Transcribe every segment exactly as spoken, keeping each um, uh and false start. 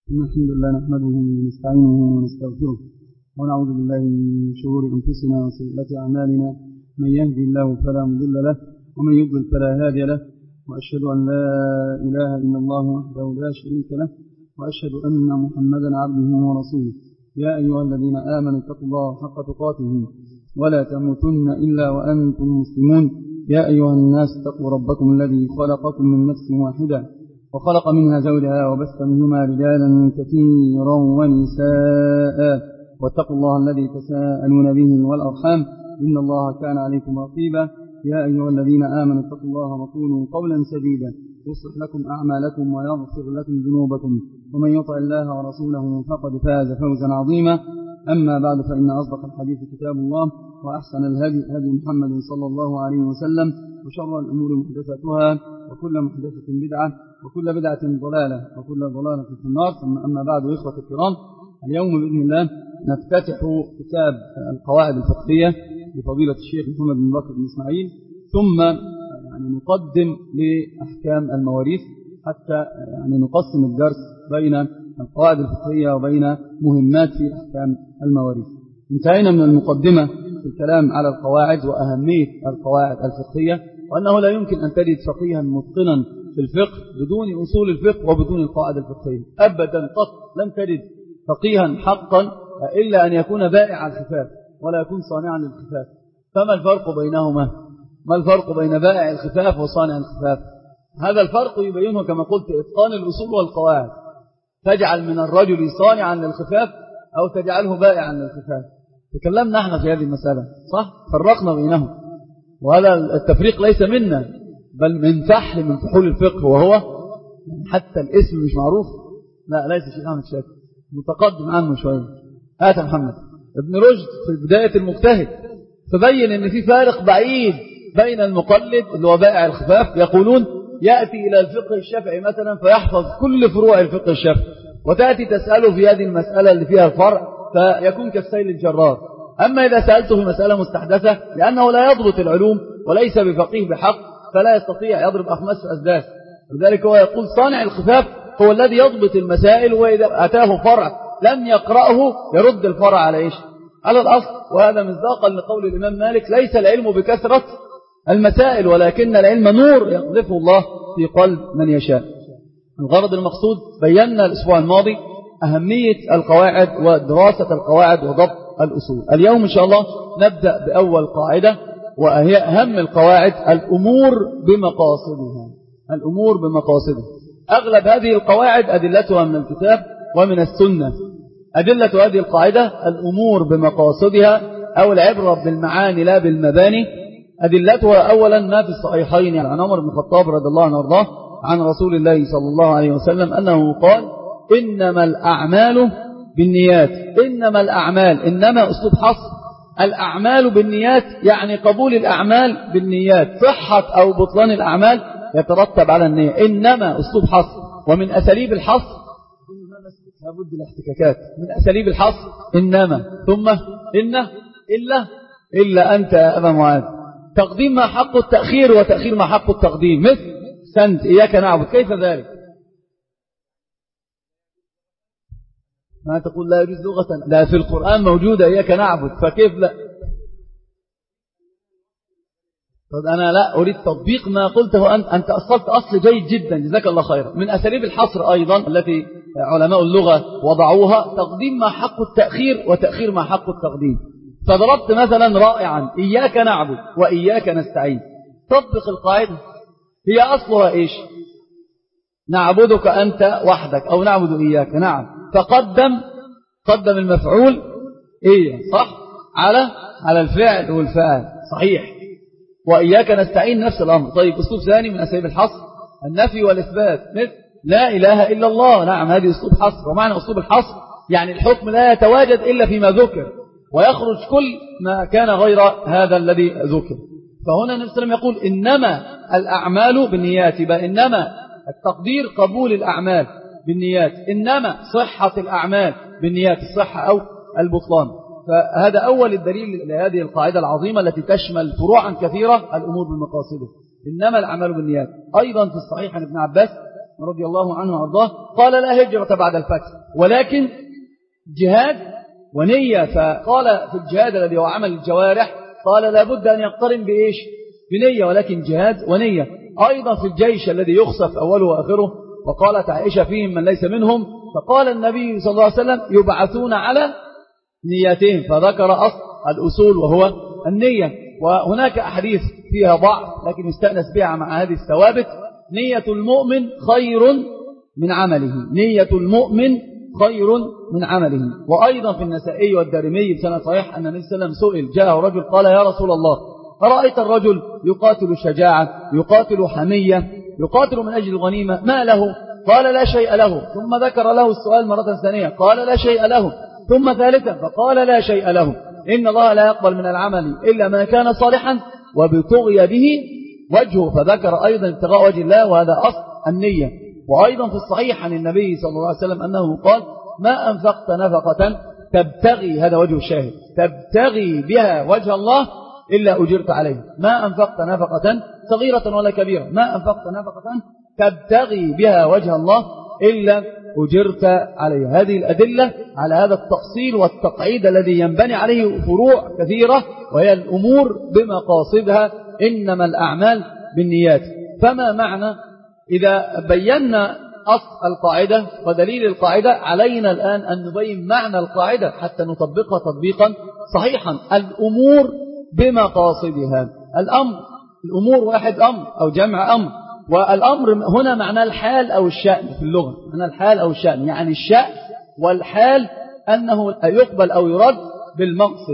إن الحمد لله نحمده ونستعينه ونستغفره ونعوذ بالله من شرور أنفسنا وسيئات أعمالنا. من يهدي الله فلا مضل له ومن يضلل فلا هادي له، وأشهد أن لا إله إلا الله وحده لا شريك له، وأشهد أن محمدا عبده ورسوله. يا أيها الذين آمنوا اتقوا الله حق تقاته ولا تموتن إلا وأنتم مسلمون. يا أيها الناس اتقوا ربكم الذي خلقكم من نفس واحدة وخلق منها زوجها وبث منهما رجالا كثيرا ونساء، واتقوا الله الذي تساءلون به والأرحام إن الله كان عليكم رقيبا. يا أيها الذين آمنوا اتقوا الله وقولوا قولا سديدا يصلح لكم أعمالكم ويغفر لكم ذنوبكم، ومن يطع الله ورسوله فقد فاز فوزا عظيما. أما بعد، فإن أصدق الحديث كتاب الله، وأحسن الهدي هدي محمد صلى الله عليه وسلم، وشر الأمور محدثاتها، وكل محدثة بدعة، وكل بدعة ضلالة، وكل ضلالة في النار. ثم أما بعد، إخوة الكرام، اليوم بإذن الله نفتتح كتاب القواعد الفقهية لفضيلة الشيخ محمد بن بكر بن إسماعيل، ثم يعني نقدم لأحكام المواريث حتى يعني نقسم الدرس بين القواعد الفقهية وبين مهمات في أحكام المواريث. انتهينا من المقدمة في الكلام على القواعد وأهمية القواعد الفقهية، وأنه لا يمكن أن تجد فقيها متقنا في الفقه بدون أصول الفقه وبدون القواعد الفقهية أبدا قط. لم تجد فقيها حقا إلا أن يكون بائع الخفاف ولا يكون صانعا للخفاف. فما الفرق بينهما؟ ما الفرق بين بائع الخفاف وصانع الخفاف؟ هذا الفرق يبينه كما قلت إتقان الأصول والقواعد. تجعل من الرجل صانعا للخفاف أو تجعله بائعا للخفاف. تكلمنا احنا في هذه المسألة صح؟ فرقنا بينهم، وهذا التفريق ليس منا بل من فحل من فحول الفقه، وهو حتى الاسم مش معروف. لا ليس شيخ أحمد شاكر، متقدم عنه شوية. هات محمد ابن رشد في بداية المجتهد تبين ان في فارق بعيد بين المقلد اللي هو بائع الخفاف، يقولون يأتي إلى الفقه الشافعي مثلا فيحفظ كل فروع الفقه الشافعي، وتأتي تسأله في هذه المسألة اللي فيها الفرع فيكون كالسيل الجرار. أما إذا سألته في مسألة مستحدثة لأنه لا يضبط العلوم وليس بفقيه بحق فلا يستطيع يضرب أخماس أسداس. لذلك هو يقول صانع الخفاف هو الذي يضبط المسائل، وإذا أتاه فرع لم يقرأه يرد الفرع على إيش؟ على الأصل. وهذا مصداقا لقول الإمام مالك ليس العلم بكثرة المسائل ولكن العلم نور يقذفه الله في قلب من يشاء. الغرض المقصود بينا الأسبوع الماضي أهمية القواعد ودراسة القواعد وضبط الأصول. اليوم إن شاء الله نبدأ بأول قاعدة، وهي أهم القواعد: الأمور بمقاصدها. الأمور بمقاصدها. أغلب هذه القواعد أدلتها من الكتاب ومن السنة. أدلة هذه القاعدة الأمور بمقاصدها أو العبرة بالمعاني لا بالمباني. أدلتها أولا ما في الصحيحين يعني عن عمر بن الخطاب رضي الله عنه وارضاه عن رسول الله صلى الله عليه وسلم أنه قال: إنما الأعمال بالنيات. إنما الأعمال، إنما أسلوب حصر. الأعمال بالنيات يعني قبول الأعمال بالنيات. صحة أو بطلان الأعمال يترتب على النية. إنما أسلوب حصر. ومن أساليب الحصر لابد الاحتكاكات. من أساليب الحصر إنما ثم إن إلا إلا أنت يا أبا معاذ. تقديم ما حق التأخير وتأخير ما حق التقديم. مثل سنت إياك نعبد، كيف ذلك؟ ما تقول لا يجوز لغة، لا في القرآن موجودة إياك نعبد، فكيف لا؟ طب أنا لا أريد تطبيق ما قلته أنت. أنت أصلت أصل جيد جدا، جزاك الله خيرا. من أساليب الحصر أيضا التي علماء اللغة وضعوها تقديم ما حق التأخير وتأخير ما حق التقديم. فضربت مثلا رائعا: إياك نعبد وإياك نستعين. طبق القاعدة. هي أصلها إيش؟ نعبدك أنت وحدك أو نعبد إياك. نعم. فقدم قدم المفعول إيه صح على على الفعل والفاعل صحيح. وإياك نستعين نفس الأمر. طيب أسلوب ثاني من أساليب الحصر النفي والإثبات. مثل لا إله إلا الله. نعم هذه أسلوب حصر. ومعنى أسلوب الحصر يعني الحكم لا يتواجد إلا فيما ذكر ويخرج كل ما كان غير هذا الذي ذكر. فهنا النبي صلى الله عليه وسلم يقول إنما الأعمال بالنيات. بقى إنما التقدير قبول الأعمال بالنيات، إنما صحة الأعمال بالنيات، الصحة أو البطلان. فهذا أول الدليل لهذه القاعدة العظيمة التي تشمل فروعا كثيرة: الأمور بمقاصده. إنما الأعمال بالنيات. أيضا في الصحيح عن ابن عباس رضي الله عنه وارضاه قال لا هجرة بعد الفتح ولكن جهاد ونية. فقال في الجهاد الذي هو عمل الجوارح قال لابد أن يقترن بإيش؟ بنية، ولكن جهاد ونية. أيضا في الجيش الذي يخسف أوله وآخره، وقالت عائشة فيهم من ليس منهم، فقال النبي صلى الله عليه وسلم يبعثون على نياتهم، فذكر أصل الأصول وهو النية. وهناك أحاديث فيها ضعف لكن يستأنس بها مع هذه الثوابت. نية المؤمن خير من عمله، نية المؤمن خير من عمله. وأيضا في النسائي والدارمي بسند صحيح أن النبي صلى الله عليه وسلم سئل، جاءه رجل قال يا رسول الله أرأيت الرجل يقاتل شجاعة، يقاتل حمية، يقاتل من أجل الغنيمة، ما له؟ قال لا شيء له. ثم ذكر له السؤال مرة ثانية قال لا شيء له. ثم ثالثا فقال لا شيء له. إن الله لا يقبل من العمل إلا ما كان صالحا وبتغي به وجهه، فذكر أيضا ابتغاء وجه الله، وهذا أصل النية. وأيضا في الصحيح عن النبي صلى الله عليه وسلم أنه قال ما أنفقت نفقة تبتغي، هذا وجه الشاهد، تبتغي بها وجه الله إلا أجرت عليه. ما أنفقت نفقة صغيرة ولا كبيرة، ما أنفقت نفقة تبتغي بها وجه الله إلا أجرت عليه. هذه الأدلة على هذا التفصيل والتقعيد الذي ينبني عليه فروع كثيرة، وهي الأمور بمقاصدها، إنما الأعمال بالنيات. فما معنى إذا بينا أصل القاعدة ودليل القاعدة، علينا الآن أن نبين معنى القاعدة حتى نطبقها تطبيقا صحيحا. الأمور بمقاصدها، الأمر، الأمور واحد أمر أو جمع أمر، والأمر هنا معنى الحال أو الشأن في اللغة، معنى الحال أو الشأن، يعني الشأن والحال أنه يقبل أو يرد بالمقصد.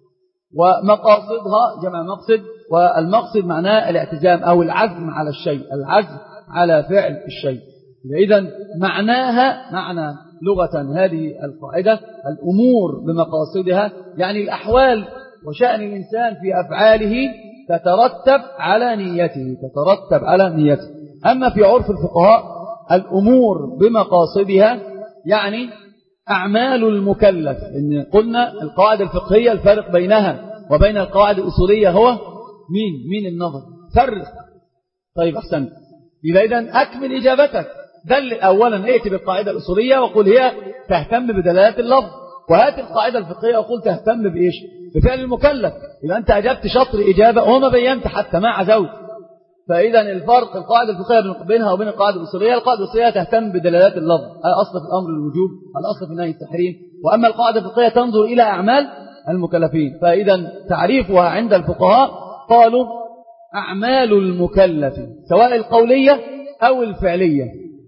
ومقاصدها جمع مقصد، والمقصد معناه الاعتزام أو العزم على الشيء، العزم على فعل الشيء. إذن معناها معنى لغة هذه القاعدة الأمور بمقاصدها، يعني الأحوال وشأن الإنسان في أفعاله تترتب على نيته، تترتب على نيته. أما في عرف الفقهاء الأمور بمقاصدها يعني أعمال المكلف. إن قلنا القواعد الفقهية الفرق بينها وبين القواعد الأصولية هو مين؟ مين النظر؟ فرق. طيب أحسن. يبقى إذن أكمل إجابتك، دل أولا ائت بالقاعدة الأصولية وقل هي تهتم بدلالات اللفظ، وهات القاعدة الفقهية وقل تهتم بإيش؟ بفعل المكلف. إذا أنت أجبت شطر إجابة وما بينت حتى ما عزوت. فإذا الفرق القاعدة الفقهية بينها وبين القاعدة الأصولية، القاعدة الأصولية تهتم بدلالات اللفظ، الأصل في الأمر الوجوب، الأصل في النهي التحريم، وأما القاعدة الفقهية تنظر إلى أعمال المكلفين. فإذا تعريفها عند الفقهاء قالوا أعمال المكلف سواء القولية أو الفعلية،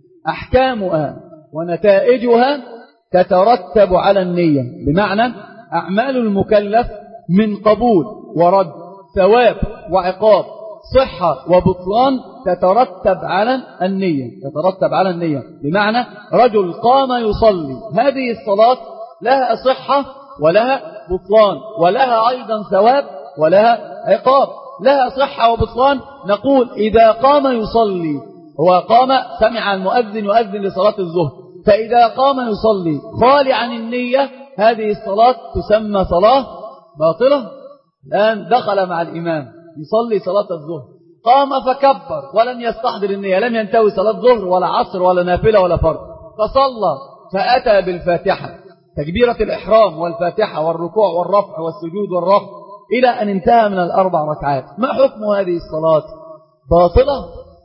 أحكامها ونتائجها تترتب على النية. بمعنى أعمال المكلف من قبول ورد، ثواب وعقاب، صحة وبطلان، تترتب على النية، تترتب على النية. بمعنى رجل قام يصلي، هذه الصلاة لها صحة ولها بطلان، ولها أيضا ثواب ولها عقاب. لها صحة وبطلان، نقول إذا قام يصلي، هو قام سمع المؤذن يؤذن لصلاة الظهر، فإذا قام يصلي خالي عن النية هذه الصلاة تسمى صلاة باطلة. الآن دخل مع الإمام يصلي صلاة الظهر، قام فكبر ولم يستحضر النية، لم ينتوي صلاة ظهر ولا عصر ولا نافلة ولا فرض، فصلى فأتى بالفاتحة، تكبيرة الإحرام والفاتحة والركوع والرفع والسجود والرفع إلى أن انتهى من الأربع ركعات. ما حكم هذه الصلاة؟ باطلة.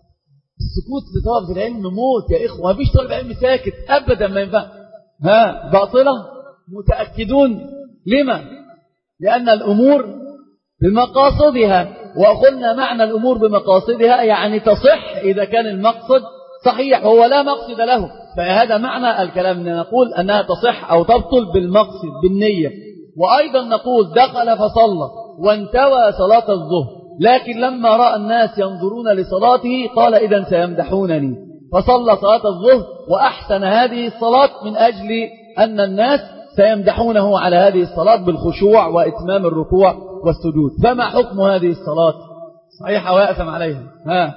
السكوت لطالب العلم موت يا إخوة، ما فيش طالب علم ساكت أبدا، ما ينفع. ها باطلة متأكدون. لما؟ لأن الأمور بمقاصدها، وقلنا معنى الأمور بمقاصدها يعني تصح إذا كان المقصد صحيح وهو لا مقصد له، فهذا معنى الكلام، نقول أنها تصح أو تبطل بالمقصد بالنية. وأيضا نقول دخل فصلى وانتوى صلاة الظهر، لكن لما رأى الناس ينظرون لصلاته قال إذن سيمدحونني، فصلى صلاة الظهر وأحسن هذه الصلاة من أجل أن الناس سيمدحونه على هذه الصلاة بالخشوع وإتمام الركوع والسجود. فما حكم هذه الصلاة؟ صحيحة ويأثم عليها؟ ها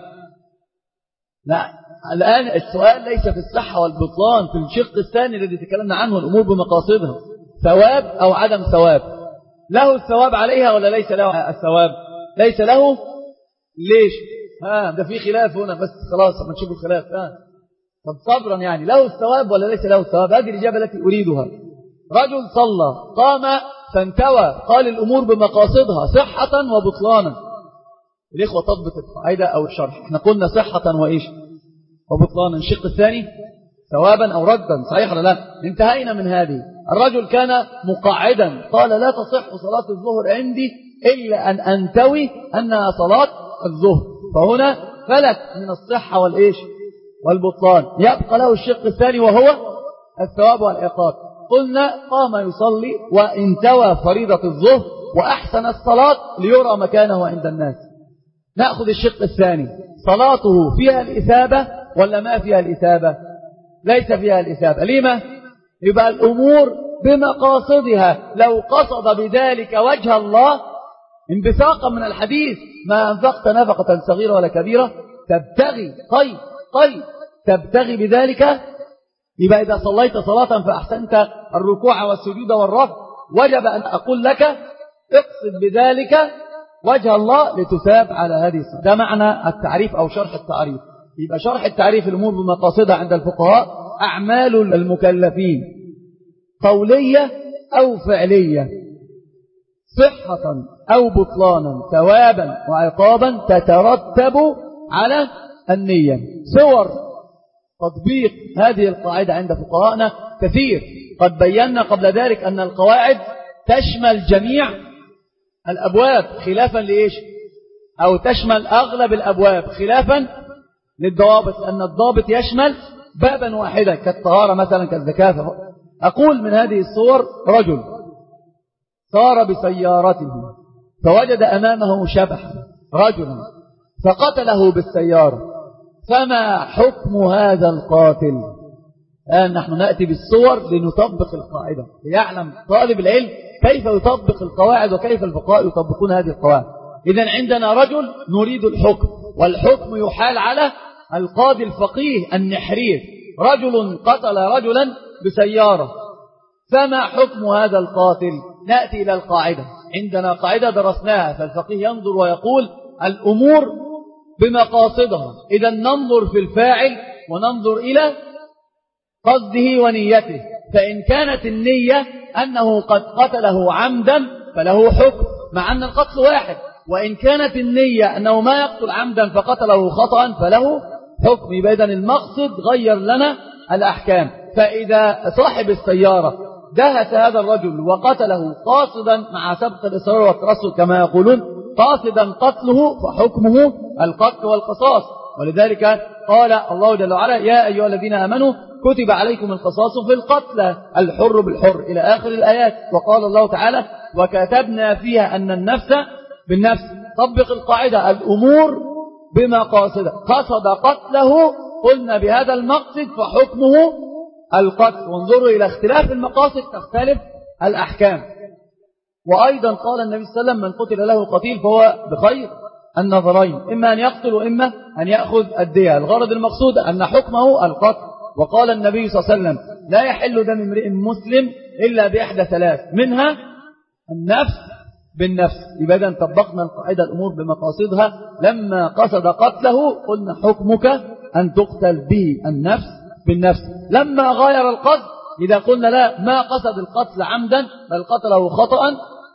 لا، الآن السؤال ليس في الصحة والبطلان، في الشق الثاني الذي تكلمنا عنه، الأمور بمقاصدها، ثواب أو عدم ثواب. له الثواب عليها ولا ليس له الثواب؟ ليس له. ليش؟ ها ده في خلاف هنا، بس خلاص ما نشوف الخلاف. ها طب صبرا يعني له الثواب ولا ليس له الثواب؟ هذه الإجابة التي أريدها. رجل صلى قام فانتوى، قال الأمور بمقاصدها صحة وبطلانا. الإخوة تضبط القاعدة أو الشرح، احنا قلنا صحة وإيش وبطلانا. الشق الثاني ثوابا أو ردا، صحيح ولا لا؟ انتهينا من هذه. الرجل كان مقعدا قال لا تصح صلاة الظهر عندي إلا أن أنتوي أنها صلاة الظهر، فهنا فلت من الصحة والإيش والبطلان. يبقى له الشق الثاني وهو الثواب والعقاب. قلنا قام يصلي وانتوى فريضة الظهر وأحسن الصلاة ليرى مكانه عند الناس. نأخذ الشق الثاني، صلاته فيها الإثابة ولا ما فيها الإثابة؟ ليس فيها الإثابة. لما؟ يبقى الأمور بمقاصدها. لو قصد بذلك وجه الله انبثاقا من الحديث ما أنفقت نفقة صغيرة ولا كبيرة تبتغي طيب طيب تبتغي بذلك. يبقى إذا صليت صلاة فأحسنت الركوع والسجود والرفع وجب أن أقول لك اقصد بذلك وجه الله لتثاب على هذه الصلاة. ده معنى التعريف أو شرح التعريف. يبقى شرح التعريف الأمور بمقاصدها عند الفقهاء أعمال المكلفين قولية أو فعلية صحة أو بطلانا ثوابا وعقابا تترتب على النية. صور تطبيق هذه القاعدة عند فقهاءنا كثير. قد بينا قبل ذلك أن القواعد تشمل جميع الأبواب خلافا لإيش أو تشمل أغلب الأبواب خلافا للضوابط، لأن الضابط يشمل بابا واحدا كالطهارة مثلا كالزكاة. أقول من هذه الصور رجل صار بسيارته فوجد أمامه شبحا رجلا فقتله بالسيارة، فما حكم هذا القاتل؟ الآن نحن نأتي بالصور لنطبق القاعدة ليعلم طالب العلم كيف يطبق القواعد وكيف الفقهاء يطبقون هذه القواعد. إذن عندنا رجل نريد الحكم، والحكم يحال على القاضي الفقيه النحرير. رجل قتل رجلا بسيارة، فما حكم هذا القاتل؟ نأتي إلى القاعدة. عندنا قاعدة درسناها، فالفقيه ينظر ويقول الأمور بمقاصدها. إذا ننظر في الفاعل وننظر إلى قصده ونيته، فإن كانت النية أنه قد قتله عمدا فله حكم مع أن القتل واحد، وإن كانت النية أنه ما يقتل عمدا فقتله خطأ فله حكم. يبقى إذن المقصد غير لنا الأحكام. فإذا صاحب السيارة دهس هذا الرجل وقتله قاصدا مع سبق الإصرار والترصد كما يقولون قاصدا قتله فحكمه القتل والقصاص. ولذلك قال الله جل وعلا يا أيها الذين آمنوا كتب عليكم القصاص في القتلى الحر بالحر إلى آخر الآيات. وقال الله تعالى وكتبنا فيها أن النفس بالنفس. طبق القاعدة الأمور بمقاصدها. قصد قتله قلنا بهذا المقصد فحكمه القتل. وانظروا إلى اختلاف المقاصد تختلف الأحكام. وأيضا قال النبي صلى الله عليه وسلم من قتل له قتيل فهو بخير النظرين، إما أن يقتل وإما أن يأخذ الدية. الغرض المقصود أن حكمه القتل. وقال النبي صلى الله عليه وسلم لا يحل دم امرئ مسلم إلا بإحدى ثلاث منها النفس بالنفس. يبقى إذن طبقنا القاعدة الأمور بمقاصدها. لما قصد قتله قلنا حكمك أن تقتل به النفس بالنفس. لما غير القصد إذا قلنا لا ما قصد القتل عمدا بل قتله خطأ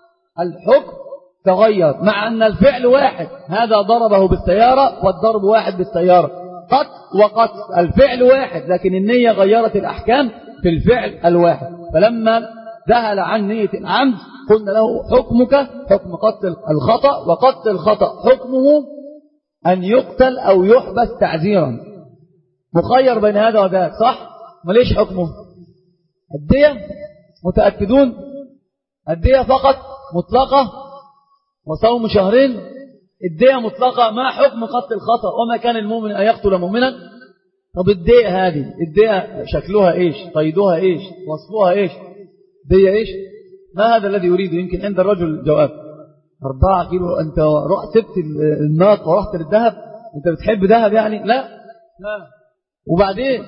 الحكم تغير مع أن الفعل واحد. هذا ضربه بالسيارة والضرب واحد بالسيارة، قتل وقتل الفعل واحد، لكن النية غيرت الأحكام في الفعل الواحد. فلما ذهل عن نية العمد قلنا له حكمك حكم قتل الخطأ، وقتل الخطأ حكمه أن يقتل أو يحبس تعزيرا. مخير بين هذا وذاك صح؟ مليش حكمه الدية؟ متأكدون الدية فقط مطلقة وصوم شهرين؟ الدية مطلقة. ما حكم قتل الخطأ؟ وما كان المؤمن أن يقتل مؤمنا. طب الدية هذه الدية شكلها إيش؟ قيدها إيش؟ وصفها إيش؟ دية إيش؟ ما هذا الذي يريده؟ يمكن عند الرجل جواب أربعة كيلو. أنت رحت سبت الناق ورحت للذهب؟ أنت بتحب ذهب يعني؟ لا لا. وبعدين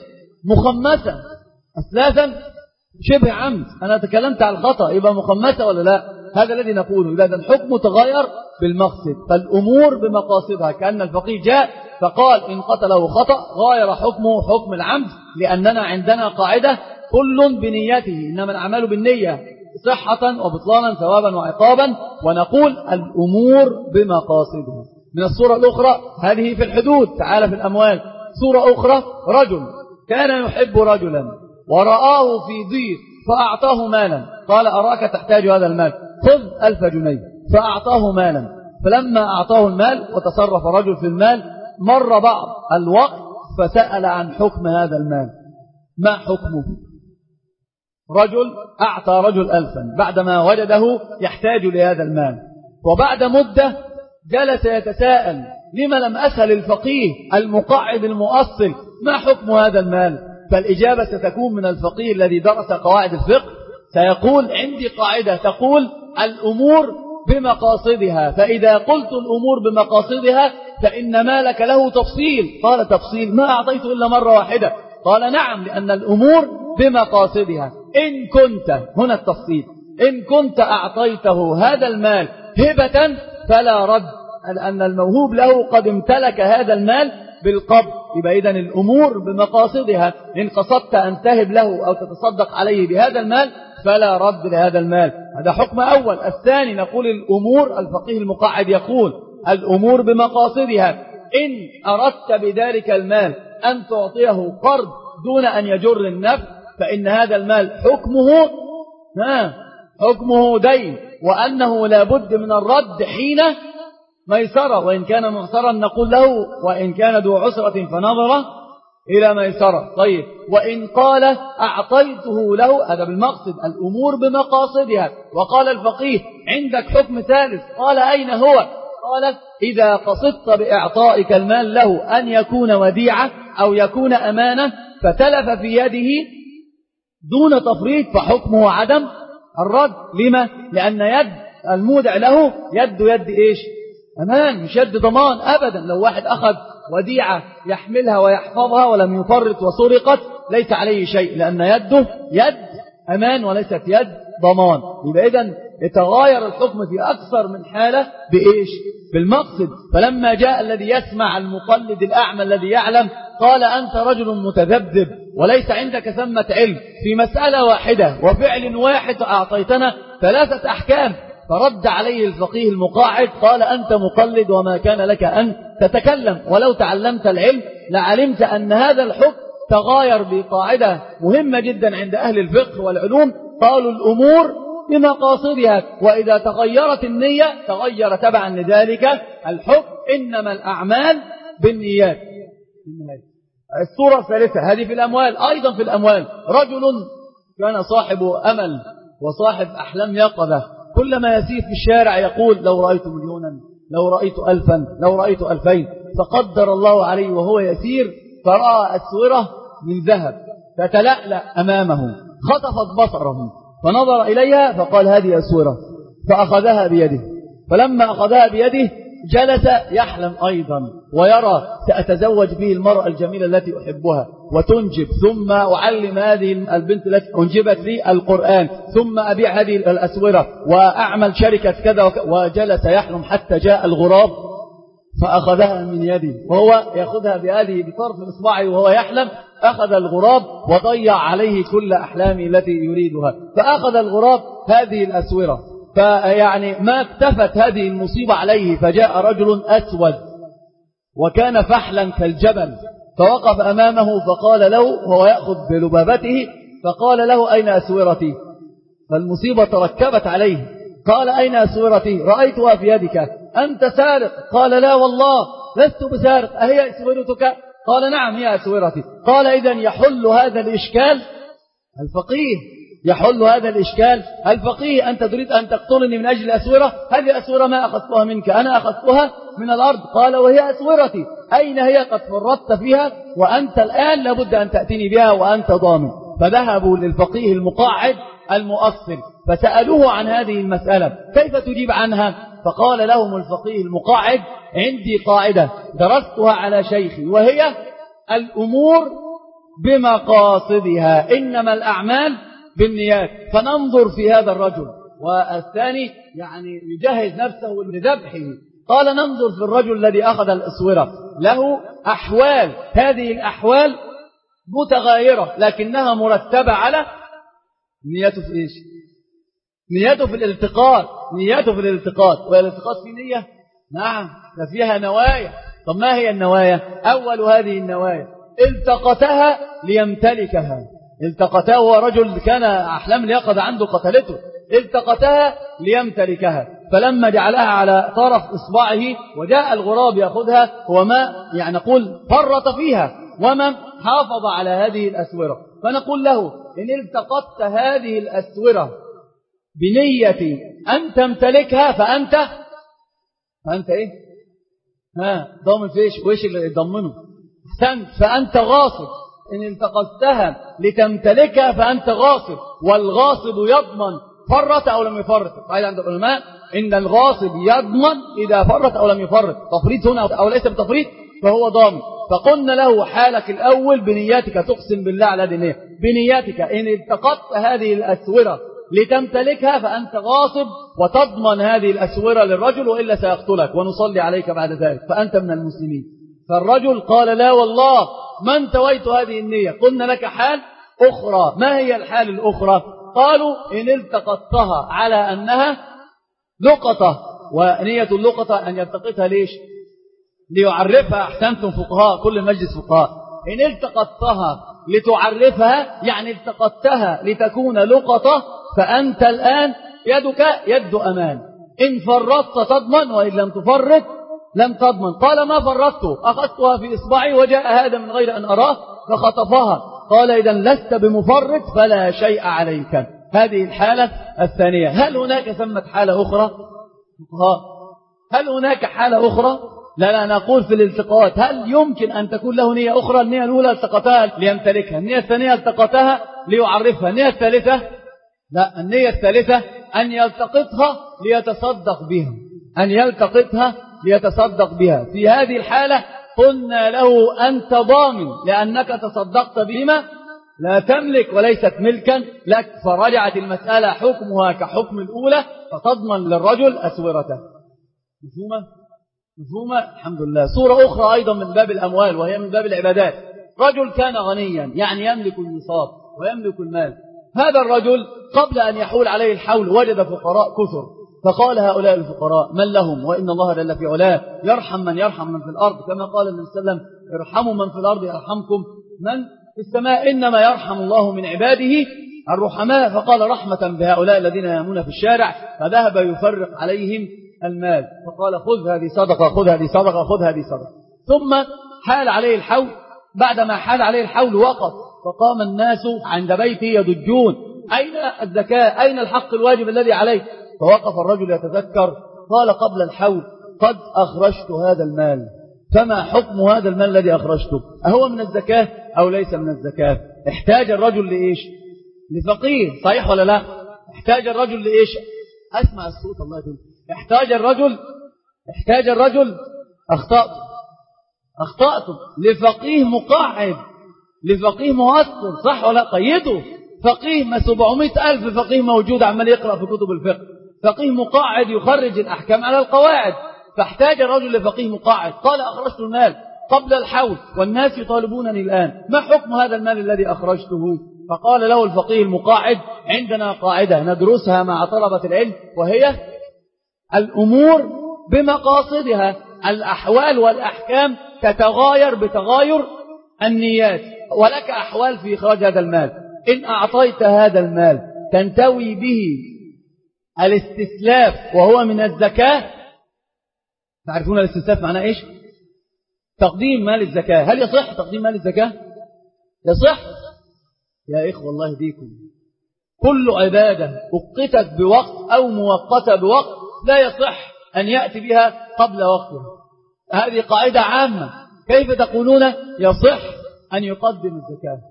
مخمسة أثلاثا شبه عمد. أنا تكلمت عن الخطأ يبقى مخمسة ولا لا؟ هذا الذي نقوله. إذا الحكم تغير بالمقصد، فالأمور بمقاصدها. كأن الفقيه جاء فقال إن قتله خطأ غاير حكمه حكم العمد، لأننا عندنا قاعدة كل بنيته، إنما الأعمال بالنية صحة وبطلانا ثوابا وعقابا، ونقول الأمور بمقاصدها. من الصورة الأخرى هذه في الحدود، تعالى في الأموال. صورة أخرى رجل كان يحب رجلا ورآه في ضيق فأعطاه مالا، قال أراك تحتاج هذا المال، خذ ألف جنيه، فأعطاه مالا. فلما أعطاه المال وتصرف رجل في المال، مر بعض الوقت فسأل عن حكم هذا المال، ما حكمه؟ رجل أعطى رجل ألفا بعدما وجده يحتاج لهذا المال، وبعد مدة جلس يتساءل لما لم أسأل الفقيه المقعد المؤصل ما حكم هذا المال؟ فالإجابة ستكون من الفقيه الذي درس قواعد الفقه، سيقول عندي قاعدة تقول الأمور بمقاصدها، فإذا قلت الأمور بمقاصدها فإن مالك له تفصيل. قال تفصيل؟ ما أعطيته إلا مرة واحدة. قال نعم، لأن الأمور بمقاصدها. إن كنت، هنا التفصيل، إن كنت أعطيته هذا المال هبة فلا رد، لأن الموهوب له قد امتلك هذا المال بالقبض. يبقى إذن الأمور بمقاصدها، إن قصدت أن تهب له أو تتصدق عليه بهذا المال فلا رد لهذا المال. هذا حكم أول. الثاني نقول الأمور، الفقيه المقعد يقول الأمور بمقاصدها. إن أردت بذلك المال أن تعطيه قرض دون أن يجر النفع فإن هذا المال حكمه ها حكمه دين، وأنه لا بد من الرد حين ميسرة، وإن كان معسرا نقول له وإن كان ذو عسرة فنظرة إلى ميسرة. طيب، وإن قال أعطيته له، هذا بالمقصد، الأمور بمقاصدها. وقال الفقيه عندك حكم ثالث، قال أين هو؟ قال إذا قصدت بإعطائك المال له أن يكون وديعة أو يكون أمانة فتلف في يده دون تفريط فحكمه عدم الرد. لما؟ لأن يد المودع له يد يد إيش؟ أمان، مش يد ضمان أبدا. لو واحد أخذ وديعة يحملها ويحفظها ولم يفرط وسرقت ليس عليه شيء، لأن يده يد أمان وليست يد ضمان. يبقى إذن يتغاير الحكم في أكثر من حالة بإيش؟ بالمقصد. فلما جاء الذي يسمع المقلد الأعمى الذي يعلم قال أنت رجل متذبذب وليس عندك ثمة علم في مسألة واحدة وفعل واحد أعطيتنا ثلاثة أحكام. فرد عليه الفقيه المقاعد قال أنت مقلد وما كان لك أن تتكلم، ولو تعلمت العلم لعلمت أن هذا الحكم تغاير بقاعدة مهمة جدا عند أهل الفقه والعلوم، قالوا الأمور بمقاصدها، وإذا تغيرت النية تغير تبعا لذلك الحكم، إنما الأعمال بالنيات. الصورة الثالثة هذه في الأموال. أيضا في الأموال رجل كان صاحب أمل وصاحب أحلام يقظة، كلما يسير في الشارع يقول لو رأيت مليونا، لو رأيت ألفا، لو رأيت ألفين. فقدر الله عليه وهو يسير فرأى أسورة من ذهب فتلألأ أمامه، خطفت بصره فنظر إليها فقال هذه أسورة، فأخذها بيده. فلما أخذها بيده جلس يحلم أيضا ويرى سأتزوج به المرأة الجميلة التي أحبها وتنجب، ثم أعلم هذه البنت التي أنجبت لي القرآن، ثم أبيع هذه الأسورة وأعمل شركة كذا وك... وجلس يحلم حتى جاء الغراب فأخذها من يده وهو يأخذها بهذه بطرف إصبعه وهو يحلم، أخذ الغراب وضيع عليه كل أحلامه التي يريدها. فأخذ الغراب هذه الأسورة، فيعني ما اكتفت هذه المصيبة عليه، فجاء رجل أسود وكان فحلا كالجبل فوقف أمامه فقال له وهو يأخذ بلبابته، فقال له أين أسورتي؟ فالمصيبة تركبت عليه، قال أين أسورتي؟ رأيتها في يدك، أنت سارق؟ قال لا والله لست بسارق، أهي أسورتك؟ قال نعم هي أسورتي. قال إذن يحل هذا الإشكال الفقيه، يحل هذا الإشكال الفقيه. أنت تريد أن تقتلني من أجل أسورة؟ هذه أسورة ما أخذتها منك، أنا أخذتها من الأرض. قال وهي أسورتي، أين هي؟ قد فرطت فيها وأنت الآن لابد أن تأتيني بها وأنت ضامن. فذهبوا للفقيه المقاعد المؤصل فسألوه عن هذه المسألة كيف تجيب عنها؟ فقال لهم الفقيه المقاعد عندي قاعدة درستها على شيخي وهي الأمور بمقاصدها، إنما الأعمال بالنيات. فننظر في هذا الرجل والثاني يعني يجهز نفسه لذبحه. قال ننظر في الرجل الذي أخذ الأسورة، له أحوال، هذه الأحوال متغايرة لكنها مرتبة على نيته في إيش؟ نيته في الالتقاط، نيته في الالتقاط، والالتقاط في نية؟ نعم، فيها نوايا. طب ما هي النوايا؟ أول هذه النوايا التقطها ليمتلكها. التقطها، هو رجل كان أحلام اليقظة عنده قتلته، التقطها ليمتلكها، فلما جعلها على طرف إصبعه وجاء الغراب يأخذها، هو ما يعني نقول فرط فيها، ومن حافظ على هذه الأسورة. فنقول له إن التقطت هذه الأسورة بنية أن تمتلكها فأنت فأنت إيه؟ ها ضامن فيش وإيش اللي يضمنه؟ أحسنت، فأنت غاصب. إن التقطتها لتمتلكها فأنت غاصب، والغاصب يضمن فرط أو لم يفرط. قاعدة عند العلماء إن الغاصب يضمن إذا فرط أو لم يفرط، تفريط هنا أو ليس بتفريط فهو ضامن. فقلنا له حالك الأول بنياتك، تقسم بالله على دينه، بنياتك إن التقطت هذه الأسورة لتمتلكها فأنت غاصب وتضمن هذه الأسورة للرجل، وإلا سيقتلك ونصلي عليك بعد ذلك، فأنت من المسلمين. فالرجل قال لا والله ما انتويت هذه النية. قلنا لك حال أخرى، ما هي الحال الأخرى؟ قالوا إن التقطتها على أنها لقطة، ونية اللقطة أن يلتقطها ليش؟ ليعرفها. أحسنتم فقهاء، كل المجلس فقهاء. إن التقطتها لتعرفها يعني التقطتها لتكون لقطة، فأنت الآن يدك يد أمان، إن فرطت تضمن وإن لم تفرط لم تضمن. قال ما فرطت، أخذتها في إصبعي وجاء هذا من غير أن أراه فخطفها. قال إذا لست بمفرط فلا شيء عليك. هذه الحالة الثانية. هل هناك ثمة حالة أخرى؟ هل هناك حالة أخرى؟ لا لا نقول في الالتقاط هل يمكن أن تكون له نية أخرى؟ النية الأولى التقطها ليمتلكها، النية الثانية التقطها ليعرفها، النية الثالثة لا، النية الثالثة أن يلتقطها ليتصدق بها، أن يلتقطها ليتصدق بها. في هذه الحالة قلنا له أنت ضامن لأنك تصدقت بما لا تملك وليست ملكا لك، فرجعت المسألة حكمها كحكم الأولى، فتضمن للرجل أسورته. مفهومة؟ مفهومة؟ الحمد لله. صورة أخرى أيضا من باب الأموال وهي من باب العبادات. رجل كان غنيا يعني يملك النصاب ويملك المال. هذا الرجل قبل أن يحول عليه الحول وجد فقراء كثر، فقال هؤلاء الفقراء من لهم وإن الله جل في علاه يرحم من يرحم من في الأرض، كما قال النبي صلى الله عليه وسلم ارحموا من في الأرض يرحمكم من في السماء، إنما يرحم الله من عباده الرحماء. فقال رحمة بهؤلاء الذين ينامون في الشارع، فذهب يفرق عليهم المال، فقال خذ هذه صدقة، خذ هذه صدقة، خذ هذه صدقة. ثم حال عليه الحول، بعدما حال عليه الحول وقف، فقام الناس عند بيته يضجون أين الزكاة؟ أين الحق الواجب الذي عليه؟ فوقف الرجل يتذكر، قال قبل الحول قد أخرجت هذا المال، فما حكم هذا المال الذي أخرجته؟ أهو من الزكاة أو ليس من الزكاة؟ احتاج الرجل لإيش؟ لفقير، صحيح ولا لا؟ احتاج الرجل لإيش؟ أسمع الصوت الله يدل. احتاج الرجل احتاج الرجل أخطأت أخطأت لفقيه مقاعد، لفقيه مؤثر، صح ولا؟ قيده فقيه ما سبعمائة ألف فقيه موجود عمال يقرأ في كتب الفقه، فقيه مقاعد يخرج الأحكام على القواعد، فاحتاج الرجل لفقيه مقاعد. قال أخرجت المال قبل الحول والناس يطالبونني الآن، ما حكم هذا المال الذي أخرجته؟ فقال له الفقيه المقاعد عندنا قاعدة ندرسها مع طلبة العلم، وهي الأمور بمقاصدها، الأحوال والأحكام تتغاير بتغاير النيات، ولك أحوال في إخراج هذا المال. إن أعطيت هذا المال تنتوي به الاستسلاف وهو من الزكاة. تعرفون الاستسلاف معناه إيش؟ تقديم مال الزكاة. هل يصح تقديم مال الزكاة؟ يصح يا إخوة الله يهديكم. كل عبادة أقتت بوقت أو مؤقتة بوقت لا يصح أن يأتي بها قبل وقتها. هذه قاعدة عامة. كيف تقولون يصح أن يقدم الزكاة؟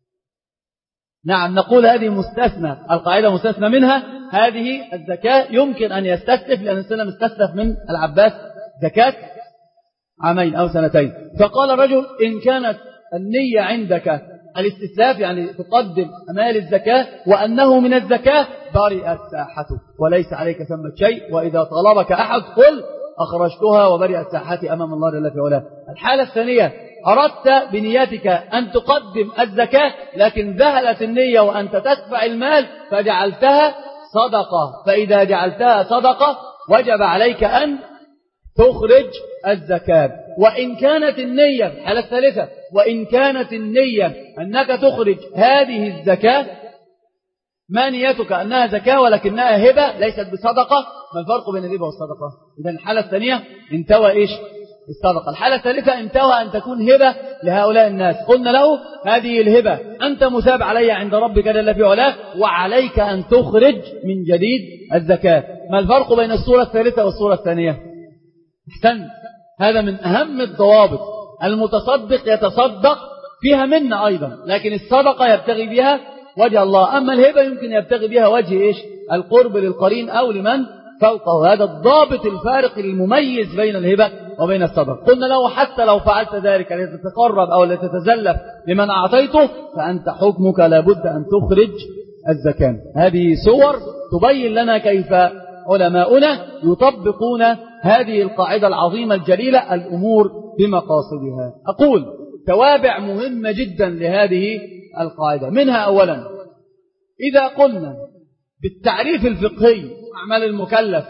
نعم نقول هذه مستثنى، القاعدة مستثنى منها. هذه الزكاة يمكن أن يستسلف، لأن السنة مستسلف من العباس زكاة عامين أو سنتين. فقال الرجل إن كانت النية عندك الاستسلاف يعني تقدم أمال الزكاة وأنه من الزكاة برئت ساحته وليس عليك ثمة شيء، وإذا طلبك أحد قل أخرجتها وبرئت ساحتي أمام الله جل في علاه. الحالة الثانية أردت بنيتك أن تقدم الزكاة لكن ذهلت النية وأنت تدفع المال فجعلتها صدقة، فإذا جعلتها صدقة وجب عليك أن تخرج الزكاة. وإن كانت النية الحالة الثالثة وإن كانت النية أنك تخرج هذه الزكاة ما نيتك أنها زكاة ولكنها هبة ليست بصدقة، ما الفرق بين الهبة والصدقة؟ إذن الحالة الثانية انتوى إيش؟ الصدقة. الحالة الثالثة انتوى أن تكون هبة لهؤلاء الناس، قلنا له هذه الهبة أنت مثاب علي عند ربك جل في علاه وعليك أن تخرج من جديد الزكاة. ما الفرق بين الصورة الثالثة والصورة الثانية؟ احسن، هذا من أهم الضوابط. المتصدق يتصدق فيها منا أيضا، لكن الصدقة يبتغي بها وجه الله، أما الهبة يمكن يبتغي بها وجه إيش؟ القرب للقرين أو لمن فوقه. هذا الضابط الفارق المميز بين الهبة وبين الصدقة. قلنا له حتى لو فعلت ذلك لتتقرب أو لتتزلف لمن أعطيته فأنت حكمك لابد أن تخرج الزكاة. هذه صور تبين لنا كيف علماؤنا يطبقون هذه القاعدة العظيمة الجليلة، الأمور بمقاصدها. أقول توابع مهمة جدا لهذه القاعدة، منها أولا إذا قلنا بالتعريف الفقهي أعمال المكلف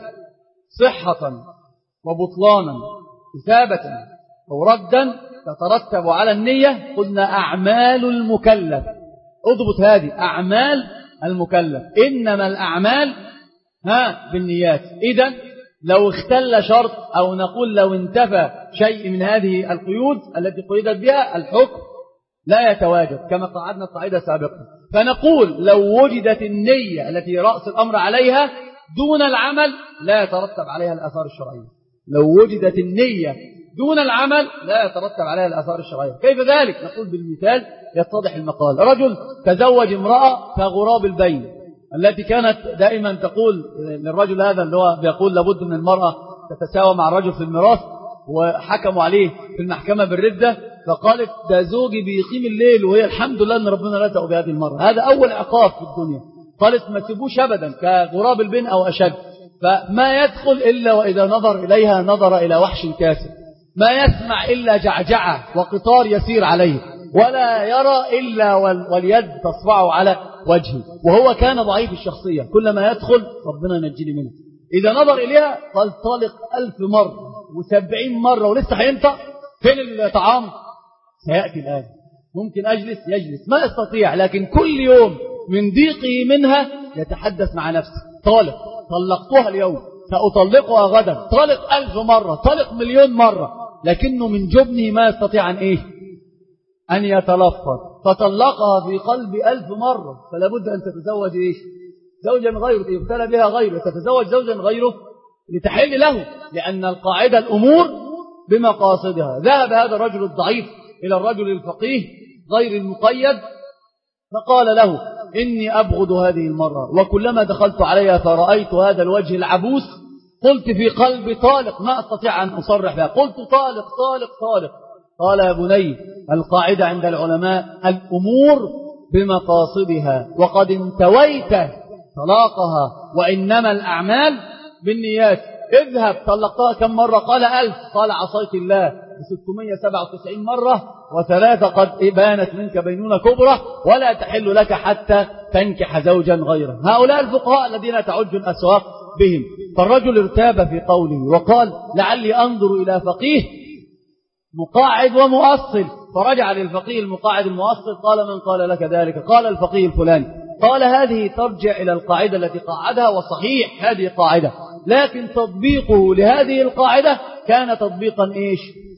صحة وبطلانا إثابة أو ردا تترتب على النية، قلنا أعمال المكلف. اضبط هذه أعمال المكلف، إنما الأعمال ها بالنيات. إذن لو اختل شرط أو نقول لو انتفى شيء من هذه القيود التي قيدت بها الحكم لا يتواجد كما قعدنا القاعدة سابقا. فنقول لو وجدت النية التي رأس الأمر عليها دون العمل لا يترتب عليها الآثار الشرعية. لو وجدت النية دون العمل لا يترتب عليها الآثار الشرعية. كيف ذلك؟ نقول بالمثال يتضح المقال. رجل تزوج امرأة كغراب البين التي كانت دائما تقول للرجل هذا اللي هو بيقول لابد من المرأة تتساوى مع الرجل في الميراث، وحكموا عليه في المحكمة بالردة، فقالت ده زوجي بيقيم الليل وهي الحمد لله أن ربنا رزقه بهذه المرأة. هذا أول عقاب في الدنيا. قالت ما تسيبوش أبدا كغراب البين أو أشد، فما يدخل إلا وإذا نظر إليها نظر إلى وحش كاسر، ما يسمع إلا جعجعة وقطار يسير عليه، ولا يرى إلا واليد تصفعه على وجهه، وهو كان ضعيف الشخصية، كلما يدخل ربنا ينجيني منه. إذا نظر إليها قال طالق ألف مرة وسبعين مرة ولسه هينطق، فين الطعام؟ سيأتي الآن. ممكن أجلس يجلس ما استطيع، لكن كل يوم من ضيقه منها يتحدث مع نفسه، طالق طلقتها اليوم سأطلقها غدا، طالق ألف مرة، طالق مليون مرة، لكنه من جبنه ما يستطيع أن إيه؟ أن يتلفظ، فطلقها في قلب ألف مرة. فلا بد أن تتزوج إيش؟ زوجا غيره يبتلى بها غيره، تتزوج زوجا غيره لتحل له، لأن القاعدة الأمور بمقاصدها. ذهب هذا الرجل الضعيف إلى الرجل الفقيه غير المقيد فقال له إني أبغض هذه المرة، وكلما دخلت عليها فرأيت هذا الوجه العبوس قلت في قلبي طالق، ما أستطيع أن أصرح بها، قلت طالق طالق طالق. قال يا بني القاعدة عند العلماء الأمور بمقاصدها، وقد انتويت طلاقها وإنما الأعمال بالنيات. اذهب طلقتها كم مرة؟ قال ألف. قال عصيت الله ستمائة وسبعة وتسعين مرة وثلاثة قد بانت منك بينونة كبرى ولا تحل لك حتى تنكح زوجا غيره. هؤلاء الفقهاء الذين تعج الأسواق بهم. فالرجل ارتاب في قوله وقال لعلي أنظر إلى فقيه مقاعد ومؤصل، فرجع للفقيه المقاعد المؤصل قال من قال لك ذلك؟ قال الفقيه الفلاني. قال هذه ترجع إلى القاعدة التي قاعدها، وصحيح هذه قاعدة، لكن تطبيقه لهذه القاعدة كان تطبيقا إيش؟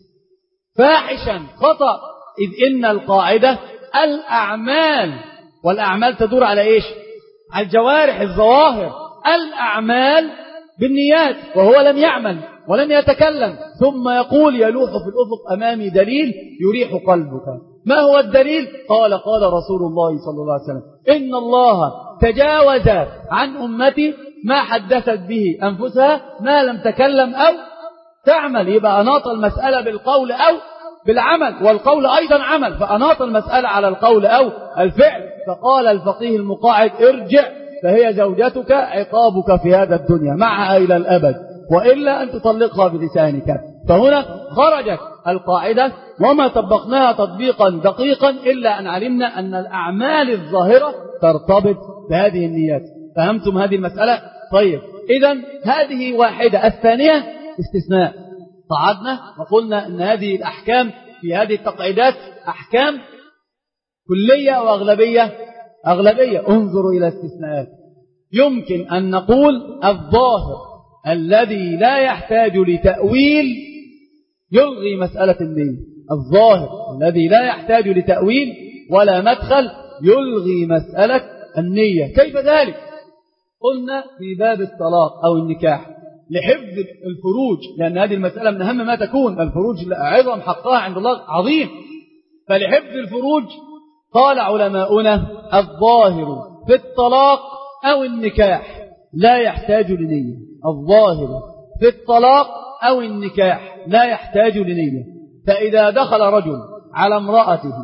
فاحشا خطأ، إذ إن القاعدة الأعمال، والأعمال تدور على إيش؟ على الجوارح الظواهر، الأعمال بالنيات، وهو لم يعمل ولم يتكلم، ثم يقول يلوح في الأفق أمامي دليل يريح قلبك. ما هو الدليل؟ قال قال رسول الله صلى الله عليه وسلم إن الله تجاوز عن أمتي ما حدثت به أنفسها ما لم تكلم أو تعمل. يبقى أناط المسألة بالقول أو بالعمل، والقول أيضا عمل، فأناط المسألة على القول أو الفعل. فقال الفقيه المقاعد ارجع فهي زوجتك عقابك في هذا الدنيا معها إلى الأبد، وإلا أن تطلقها بلسانك. فهنا خرجت القاعدة وما طبقناها تطبيقا دقيقا إلا أن علمنا أن الأعمال الظاهرة ترتبط بهذه النيات. فهمتم هذه المسألة؟ طيب، إذن هذه واحدة. الثانية استثناء. قعدنا وقلنا أن هذه الأحكام في هذه التقعيدات أحكام كلية وأغلبية. أغلبية. انظروا إلى الاستثناءات. يمكن أن نقول الظاهر الذي لا يحتاج لتأويل يلغي مسألة النية. الظاهر الذي لا يحتاج لتأويل ولا مدخل يلغي مسألة النية. كيف ذلك؟ قلنا في باب الطلاق أو النكاح لحفظ الفروج، لأن هذه المسألة من أهم ما تكون. الفروج عظم حقها عند الله عظيم. فلحفظ الفروج قال علماؤنا الظاهر في الطلاق أو النكاح لا يحتاج لنية. الظاهر في الطلاق أو النكاح لا يحتاج لنية. فإذا دخل رجل على امرأته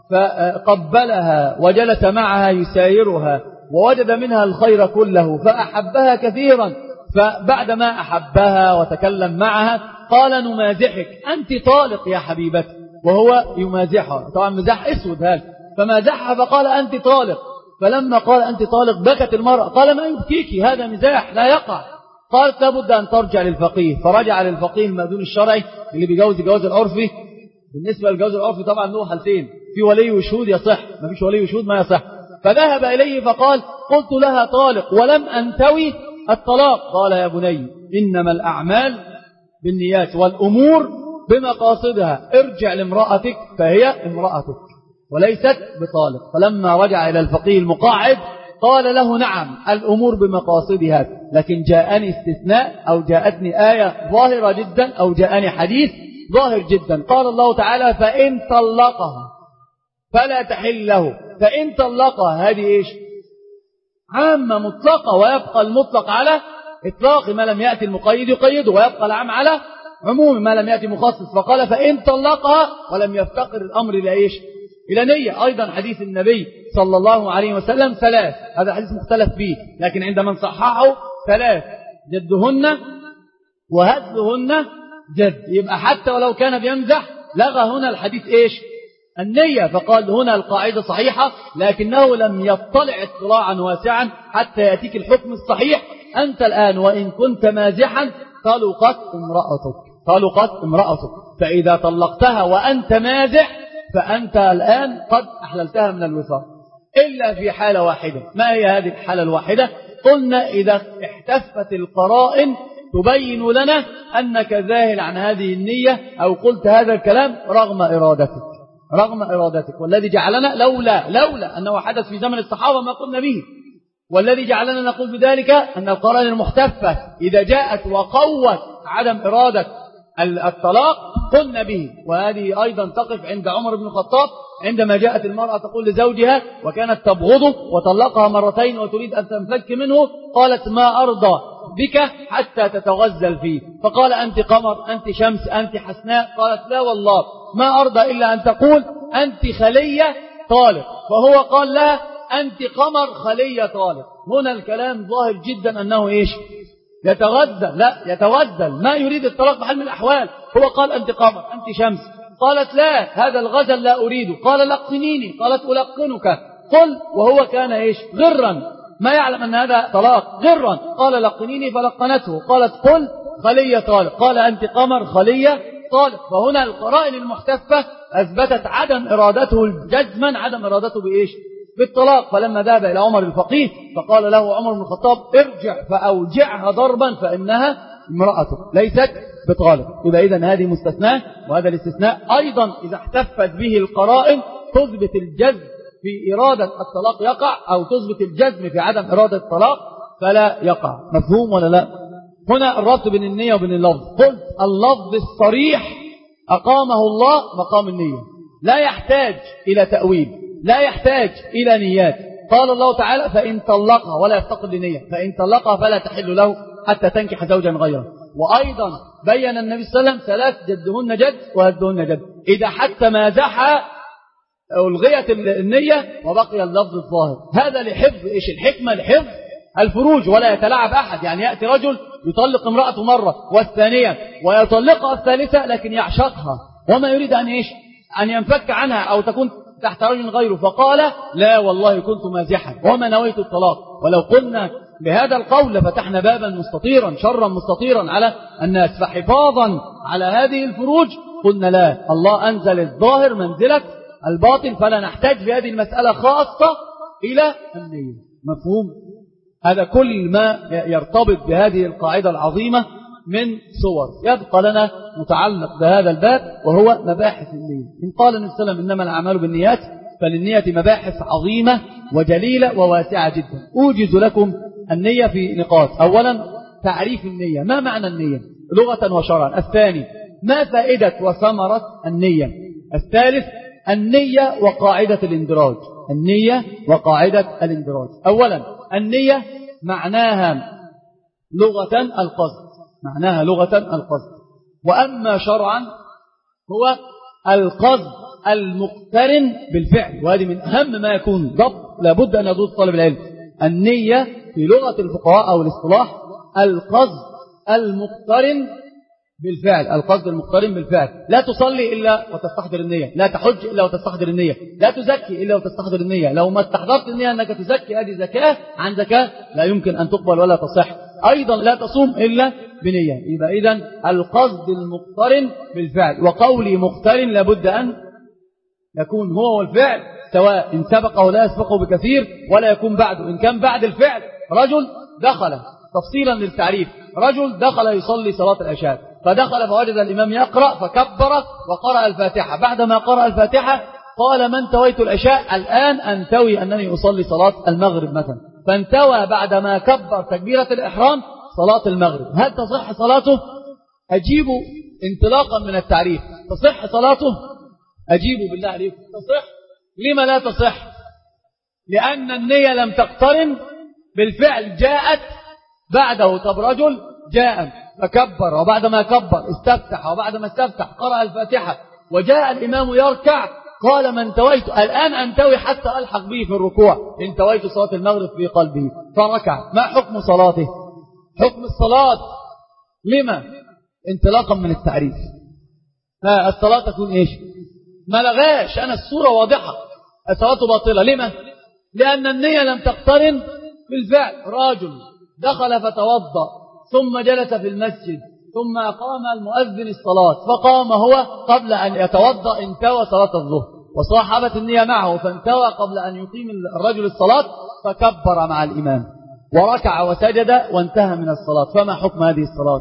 فقبلها وجلس معها يسايرها ووجد منها الخير كله فأحبها كثيرا، فبعدما أحبها وتكلم معها قال نمازحك أنت طالق يا حبيبتي، وهو يمازحها. طبعا مزاح اسود هذا. فمازحها فقال أنت طالق. فلما قال أنت طالق بكت المرأة. قال ما يبكيك، هذا مزاح لا يقع. قالت لابد أن ترجع للفقيه. فرجع للفقيه المأذون الشرعي اللي بيجوز الجواز العرفي. بالنسبة للجواز العرفي طبعا له حالتين، في ولي وشهود يصح، ما فيش ولي وشهود ما يصح. فذهب إليه فقال قلت لها طالق ولم أنتوي الطلاق. قال يا بني إنما الأعمال بالنيات والأمور بمقاصدها، ارجع لامرأتك فهي امرأتك وليست بطالق. فلما رجع إلى الفقيه المقاعد قال له نعم الأمور بمقاصدها، لكن جاءني استثناء أو جاءتني آية ظاهرة جدا أو جاءني حديث ظاهر جدا. قال الله تعالى فإن طلقها فلا تحل له. فإن طلقها هذه إيش؟ عامة مطلقة، ويبقى المطلق على إطلاق ما لم يأتي المقيد يقيده، ويبقى العام على عموم ما لم يأتي مخصص. فقال فإن طلقها ولم يفتقر الأمر إلى إيش؟ إلى نية. أيضا حديث النبي صلى الله عليه وسلم ثلاث، هذا حديث مختلف فيه لكن عند من صححه ثلاث جدهن وهزلهن جد. يبقى حتى ولو كان بيمزح لغى هنا الحديث إيش؟ النية. فقال هنا القاعدة صحيحة لكنه لم يطلع اطلاعا واسعا حتى يأتيك الحكم الصحيح. أنت الآن وإن كنت مازحا طلقت امرأتك، طلقت امرأتك. فإذا طلقتها وأنت مازح فأنت الآن قد أحللتها من الوصال، إلا في حالة واحدة. ما هي هذه الحالة الواحدة؟ قلنا إذا احتفت القرائن تبين لنا أنك ذاهل عن هذه النية أو قلت هذا الكلام رغم إرادتك، رغم إرادتك. والذي جعلنا لولا لولا أنه حدث في زمن الصحابة ما قلنا به. والذي جعلنا نقول بذلك أن القرائن المحتفة إذا جاءت وقوت عدم إرادة الطلاق قلنا به. وهذه أيضا تقف عند عمر بن الخطاب عندما جاءت المرأة تقول لزوجها وكانت تبغضه وطلقها مرتين وتريد أن تنفك منه، قالت ما أرضى بك حتى تتغزل فيه. فقال أنت قمر، أنت شمس، أنت حسناء. قالت لا والله ما أرضى إلا أن تقول أنت خلية طالق. فهو قال لها أنت قمر خلية طالق. هنا الكلام ظاهر جدا أنه إيش؟ يتغزل، لا يتوزل، ما يريد الطلاق بحال من الأحوال. هو قال أنت قمر، أنت شمس. قالت لا هذا الغزل لا أريده. قال لقنيني. قالت ألقنك. قل وهو كان إيش؟ غرا، ما يعلم أن هذا طلاق، غرا. قال لقنيني فلقنته. قالت قل خلية طالق. قال أنت قمر خلية طالق. فهنا القرائن المحتفة أثبتت عدم إرادته جزما، عدم إرادته بإيش؟ بالطلاق. فلما ذهب إلى عمر الفقيه فقال له عمر بن الخطاب ارجع فأوجعها ضربا فإنها امرأته ليست بطالق. يبقى إذن هذه مستثناء، وهذا الاستثناء أيضا إذا احتفت به القرائن تثبت الجزم في إرادة الطلاق يقع، أو تثبت الجزم في عدم إرادة الطلاق فلا يقع. مفهوم ولا لا؟ هنا الربط بين النية وبين اللفظ. قلت اللفظ الصريح أقامه الله مقام النية، لا يحتاج إلى تأويل، لا يحتاج إلى نيات. قال الله تعالى فإن طلقها ولا يفتقد لنية، فإن طلقها فلا تحل له حتى تنكح زوجا غيره. وأيضا بين النبي صلى الله عليه وسلم ثلاث جدهن جد وهدهن جد. إذا حتى مازح ألغيت النية وبقي اللفظ الظاهر. هذا لحفظ إيش الحكمة؟ لحفظ الفروج ولا يتلاعب أحد. يعني يأتي رجل يطلق امرأته مرة والثانية ويطلقها الثالثة لكن يعشقها وما يريد أن إيش أن ينفك عنها أو تكون تحت رجل غيره، فقال لا والله كنت مازحا وما نويت الطلاق. ولو قلنا بهذا القول لفتحنا بابا مستطيرا شرا مستطيرا على الناس. فحفاظا على هذه الفروج قلنا لا، الله أنزل الظاهر منزلة الباطن، فلا نحتاج في هذه المسألة خاصة إلى النية. مفهوم؟ هذا كل ما يرتبط بهذه القاعدة العظيمة من صور. يبقى لنا متعلق بهذا الباب وهو مباحث النية. إن قال النبي صلى الله عليه وسلم إنما الأعمال بالنيات، فللنية مباحث عظيمة وجليلة وواسعة جدا. أوجز لكم النية في نقاط. أولا تعريف النية، ما معنى النية لغة وشرعا؟ الثاني ما فائدة وثمرة النية؟ الثالث النية وقاعدة الاندراج. النية وقاعدة الاندراج. أولا النية معناها لغة القصد، معناها لغة القصد. وأما شرعا هو القصد المقترن بالفعل، وهذه من أهم ما يكون ضبط لابد أن يضبط طالب العلم. النية في لغة الفقهاء أو الاصطلاح القصد المقترن بالفعل، القصد المقترن بالفعل. لا تصلي إلا وتستحضر النية، لا تحج إلا وتستحضر النية، لا تزكي إلا وتستحضر النية. لو ما استحضرت النية أنك تزكي هذه زكاة عن زكاة لا يمكن أن تقبل ولا تصح. أيضا لا تصوم إلا بنية. يبقى إذن القصد المقترن بالفعل. وقولي مقترن لابد أن يكون هو والفعل سواء، إن سبقه لا يسبقه بكثير ولا يكون بعده. إن كان بعد الفعل رجل دخل، تفصيلا للتعريف، رجل دخل يصلي صلاة العشاء فدخل فوجد الإمام يقرأ فكبر وقرأ الفاتحة. بعدما قرأ الفاتحة قال من تويت العشاء الآن أنتوي أنني أصلي صلاة المغرب مثلا، فانتوى بعدما كبر تكبيرة الإحرام صلاة المغرب. هل تصح صلاته؟ أجيب انطلاقا من التعريف، تصح صلاته؟ أجيب بالله عليك تصح. لما لا تصح؟ لأن النية لم تقترن بالفعل، جاءت بعده. طب رجل جاء فكبر وبعدما كبر استفتح وبعدما استفتح قرأ الفاتحة وجاء الإمام يركع قال من تويت الآن أنتوي حتى ألحق به في الركوع، إن تويت صلاة المغرب في قلبه فركع. ما حكم صلاته؟ حكم الصلاة لما؟ انطلاقا من التعريف. الصلاة تكون إيش؟ ما لغاش أنا الصورة واضحة، الصلاة باطلة. لما؟ لأن النية لم تقترن بالفعل. راجل دخل فتوضأ ثم جلس في المسجد ثم أقام المؤذن الصلاة فقام هو قبل أن يتوضأ انتوى صلاة الظهر، وصاحبت النية معه فانتوى قبل أن يقيم الرجل الصلاة فكبر مع الإمام وركع وسجد وانتهى من الصلاة. فما حكم هذه الصلاة؟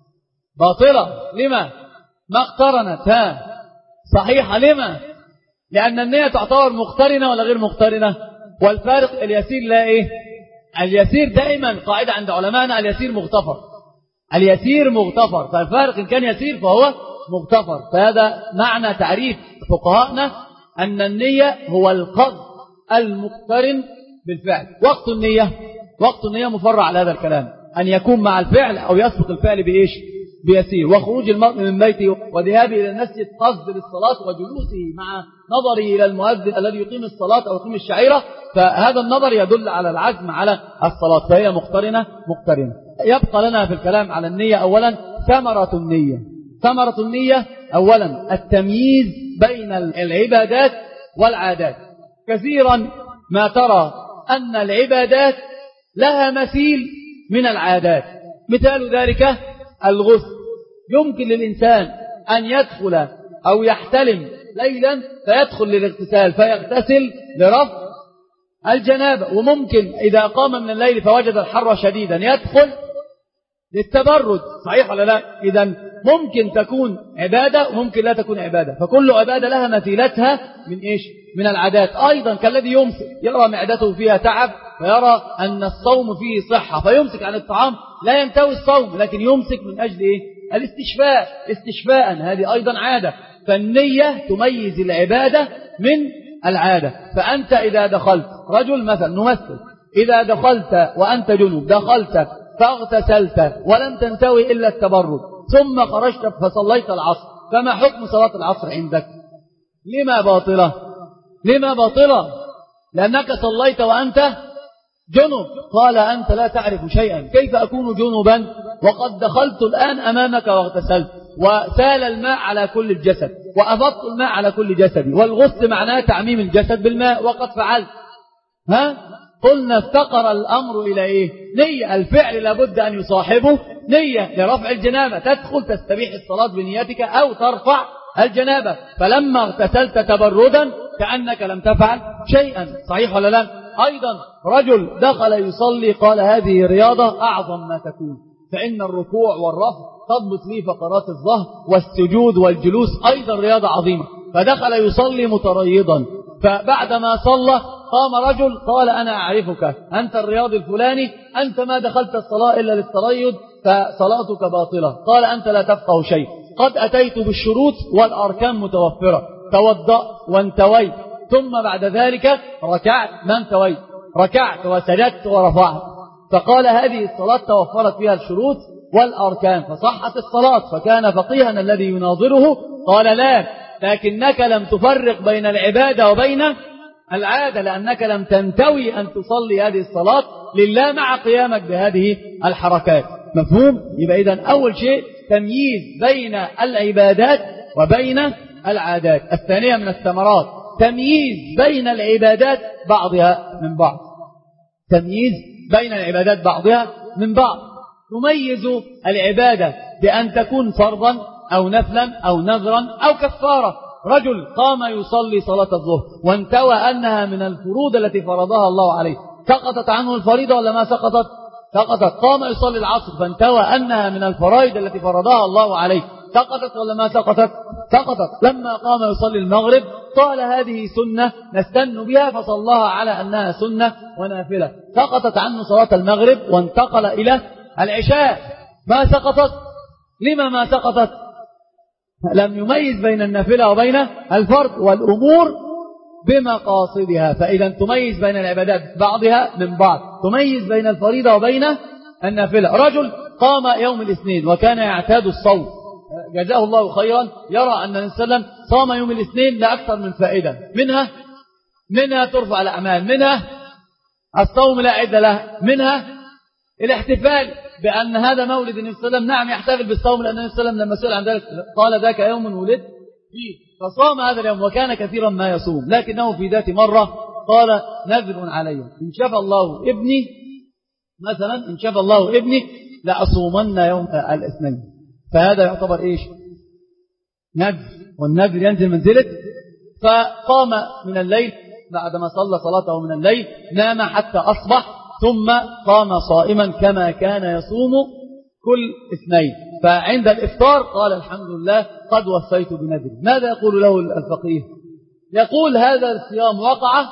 باطلة. لما؟ ما اقترنت. ها صحيحة. لما؟ لأن النية تعتبر مقترنة ولا غير مقترنة؟ والفارق اليسير لا إيه؟ اليسير دائما قاعدة عند علماءنا اليسير مغتفر، اليسير مغتفر، فالفارق إن كان يسير فهو مغتفر. فهذا معنى تعريف فقهاءنا أن النية هو القصد المقترن بالفعل. وقت النية، وقت النية مفرع على هذا الكلام، أن يكون مع الفعل أو يسبق الفعل بإيش؟ بيسير. وخروج المرء من بيته وذهابه إلى المسجد قصد للصلاة وجلوسه مع نظره إلى المؤذن الذي يقيم الصلاة أو يقيم الشعيرة، فهذا النظر يدل على العزم على الصلاة، فهي مقترنة مقترنة. يبقى لنا في الكلام على النية أولا ثمرة النية. ثمرة النية أولا التمييز بين العبادات والعادات. كثيرا ما ترى أن العبادات لها مثيل من العادات. مثال ذلك الغسل. يمكن للإنسان أن يدخل أو يحتلم ليلا فيدخل للاغتسال فيغتسل لرفع الجنابة، وممكن إذا قام من الليل فوجد الحر شديدا يدخل للتبرد. صحيح ولا لا؟ إذا ممكن تكون عبادة وممكن لا تكون عبادة، فكل عبادة لها مثيلتها من إيش؟ من العادات. أيضا كالذي يمسك يرى معدته فيها تعب فيرى أن الصوم فيه صحة فيمسك عن الطعام، لا ينتوي الصوم لكن يمسك من أجل إيه؟ الاستشفاء، استشفاء. هذه أيضا عادة. فالنية تميز العبادة من العادة. فأنت إذا دخلت رجل مثلا نمثل، إذا دخلت وأنت جنوب دخلت فاغتسلت ولم تنتوي إلا التبرد ثم خرجت فصليت العصر، فما حكم صلاة العصر عندك؟ لما باطلة؟ لما باطلة؟ لأنك صليت وأنت جنب. قال أنت لا تعرف شيئا، كيف أكون جنبا وقد دخلت الآن أمامك واغتسلت وسال الماء على كل الجسد وأفضت الماء على كل جسدي، والغسل معناه تعميم الجسد بالماء وقد فعلت. ها؟ قلنا افتقر الأمر إلى إيه؟ نية. الفعل لابد أن يصاحبه نية لرفع الجنابة، تدخل تستبيح الصلاة بنيتك أو ترفع الجنابة. فلما اغتسلت تبردا كأنك لم تفعل شيئا. صحيح ولا لا؟ أيضا رجل دخل يصلي قال هذه رياضة أعظم ما تكون، فإن الركوع والرفع تضبط لي فقرات الظهر، والسجود والجلوس أيضا رياضة عظيمة. فدخل يصلي متريضا، فبعدما صلى قام رجل قال أنا أعرفك، أنت الرياض الفلاني، أنت ما دخلت الصلاة إلا للتريض فصلاتك باطلة. قال أنت لا تفقه شيء، قد أتيت بالشروط والأركان متوفرة، توضأ وانتويت، ثم بعد ذلك ركعت ما انتويت، ركعت وسجدت ورفعت. فقال هذه الصلاة توفرت فيها الشروط والأركان فصحت الصلاة. فكان فقيها الذي يناظره قال لا، لكنك لم تفرق بين العبادة وبين العادة، لأنك لم تنتوي أن تصلي هذه الصلاة لله مع قيامك بهذه الحركات. مفهوم؟ يبقى إذن أول شيء تمييز بين العبادات وبين العادات. الثانية من الثمرات تمييز بين العبادات بعضها من بعض، تمييز بين العبادات بعضها من بعض. تميز العبادة بأن تكون فرضا أو نفلا أو نذرا أو كفارة. رجل قام يصلي صلاة الظهر وانتوى أنها من الفروض التي فرضها الله عليه، سقطت عنه الفريضة ولا ما سقطت؟ سقطت. قام يصلي العصر فانتوى أنها من الفرائض التي فرضها الله عليه، سقطت ولا ما سقطت؟ سقطت. لما قام يصلي المغرب قال هذه سنة نستن بها فصلاها على أنها سنة ونافلة، سقطت عنه صلاة المغرب وانتقل إلى العشاء. ما سقطت؟ لما ما سقطت؟ لم يميز بين النافلة وبين الفرض، والأمور بمقاصدها. فإذا تميز بين العبادات بعضها من بعض، تميز بين الفريضة وبين النافلة. رجل قام يوم الاثنين وكان يعتاد الصوم، جزاه الله خيرا، يرى أن النبي صلى الله عليه وسلم صام يوم الاثنين لأكثر من فائدة، منها منها ترفع الأعمال، منها الصوم لا عد له، منها الاحتفال بأن هذا مولد النبي صلى الله عليه وسلم. نعم يحتفل بالصوم لأن النبي صلى الله عليه وسلم لما سئل عن ذلك قال ذاك يوم ولد فيه، فصام هذا اليوم وكان كثيرا ما يصوم. لكنه في ذات مرة قال نذر علي إن شفى الله ابني، مثلا إن شفى الله ابني لأصومن يوم الاثنين. فهذا يعتبر إيش؟ نذر، والنذر ينزل منزلة. فقام من الليل بعدما صلى صلاته من الليل، نام حتى أصبح، ثم قام صائما كما كان يصوم كل اثنين. فعند الإفطار قال الحمد لله قد وفيت بنذري. ماذا يقول له الفقيه؟ يقول هذا الصيام وقع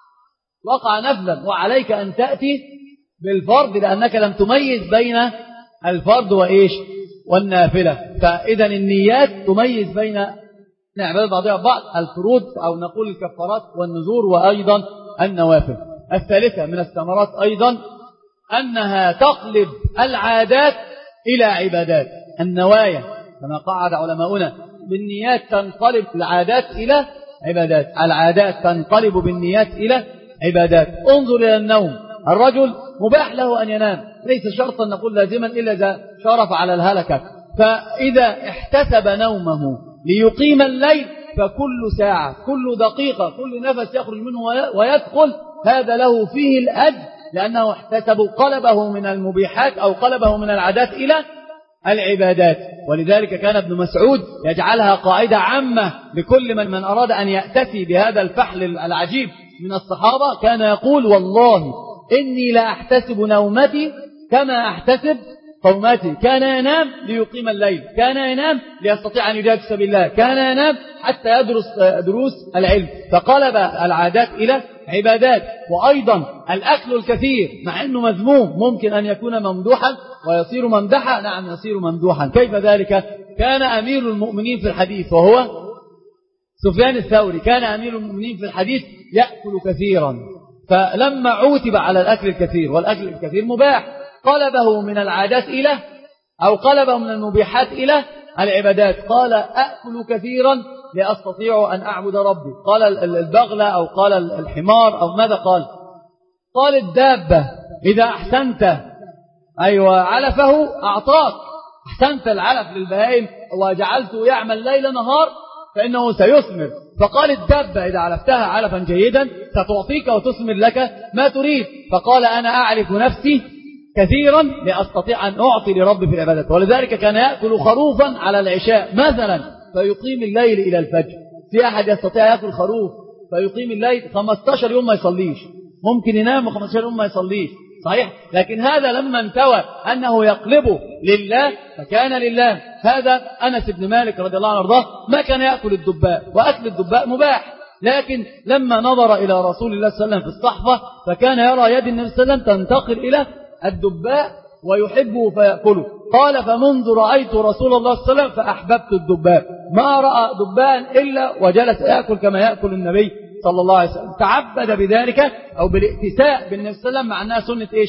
وقع نفلا، وعليك أن تأتي بالفرض لأنك لم تميز بين الفرض وإيش والنافلة. فإذا النيات تميز بين عبادات بعضها بعض، الفروض أو نقول الكفارات والنذور وأيضا النوافل. الثالثة من الثمرات أيضا أنها تقلب العادات إلى عبادات. النوايا كما قعد علماؤنا بالنيات تنقلب العادات إلى عبادات، العادات تنقلب بالنيات إلى عبادات. انظر إلى النوم، الرجل مباح له أن ينام، ليس شرطا نقول لازما إلا إذا شرف على الهلكة. فإذا احتسب نومه ليقيم الليل فكل ساعة كل دقيقة كل نفس يخرج منه ويدخل هذا له فيه الأجر، لأنه احتسب قلبه من المبيحات أو قلبه من العادات إلى العبادات. ولذلك كان ابن مسعود يجعلها قاعدة عامة لكل من, من أراد أن يأتسي بهذا الفحل العجيب من الصحابة. كان يقول والله إني لا أحتسب نومتي كما أحتسب قومتي. كان ينام ليقيم الليل، كان ينام ليستطيع أن يجاهد في سبيل الله، كان ينام حتى يدرس دروس العلم. فقلب العادات إلى عبادات. وأيضا الأكل الكثير مع أنه مذموم ممكن أن يكون ممدوحا ويصير ممدحا. نعم يصير ممدوحا. كيف ذلك؟ كان أمير المؤمنين في الحديث وهو سفيان الثوري، كان أمير المؤمنين في الحديث يأكل كثيرا، فلما عوتب على الأكل الكثير، والأكل الكثير مباح، قلبه من العادات إلى أو قلبه من المبيحات إلى العبادات. قال أأكل كثيرا لأستطيع أن أعبد ربي. قال البغلة أو قال الحمار أو ماذا قال؟ قال الدابة إذا أحسنت أيوة علفه أعطاك، أحسنت العلف للبهائم وجعلته يعمل ليل نهار فإنه سيثمر. فقال الدابة إذا علفتها علفا جيدا ستعطيك وتثمر لك ما تريد. فقال أنا أعرف نفسي كثيرا لأستطيع أن أعطي لربي في العبادات. ولذلك كان يأكل خروفا على العشاء مثلا فيقيم الليل إلى الفجر. في أحد يستطيع يأكل خروف فيقيم الليل خمسة عشر يوم ما يصليش، ممكن ينام خمسة عشر يوم ما يصليش، صحيح؟ لكن هذا لما انتوى أنه يقلبه لله فكان لله. هذا أنس بن مالك رضي الله عنه وارضاه ما كان يأكل الدباء، وأكل الدباء مباح، لكن لما نظر إلى رسول الله صلى الله عليه وسلم في الصحفة فكان يرى يد النبي صلى الله عليه وسلم تنتقل إلى الدباء ويحبه فيأكله. قال فمنذ رأيت رسول الله صلى الله عليه وسلم فأحببت الدباء، ما رأى دباء إلا وجلس يأكل كما يأكل النبي صلى الله عليه وسلم. تعبد بذلك أو بالائتساء بالنبي صلى الله عليه وسلم مع أنها سنة إيش؟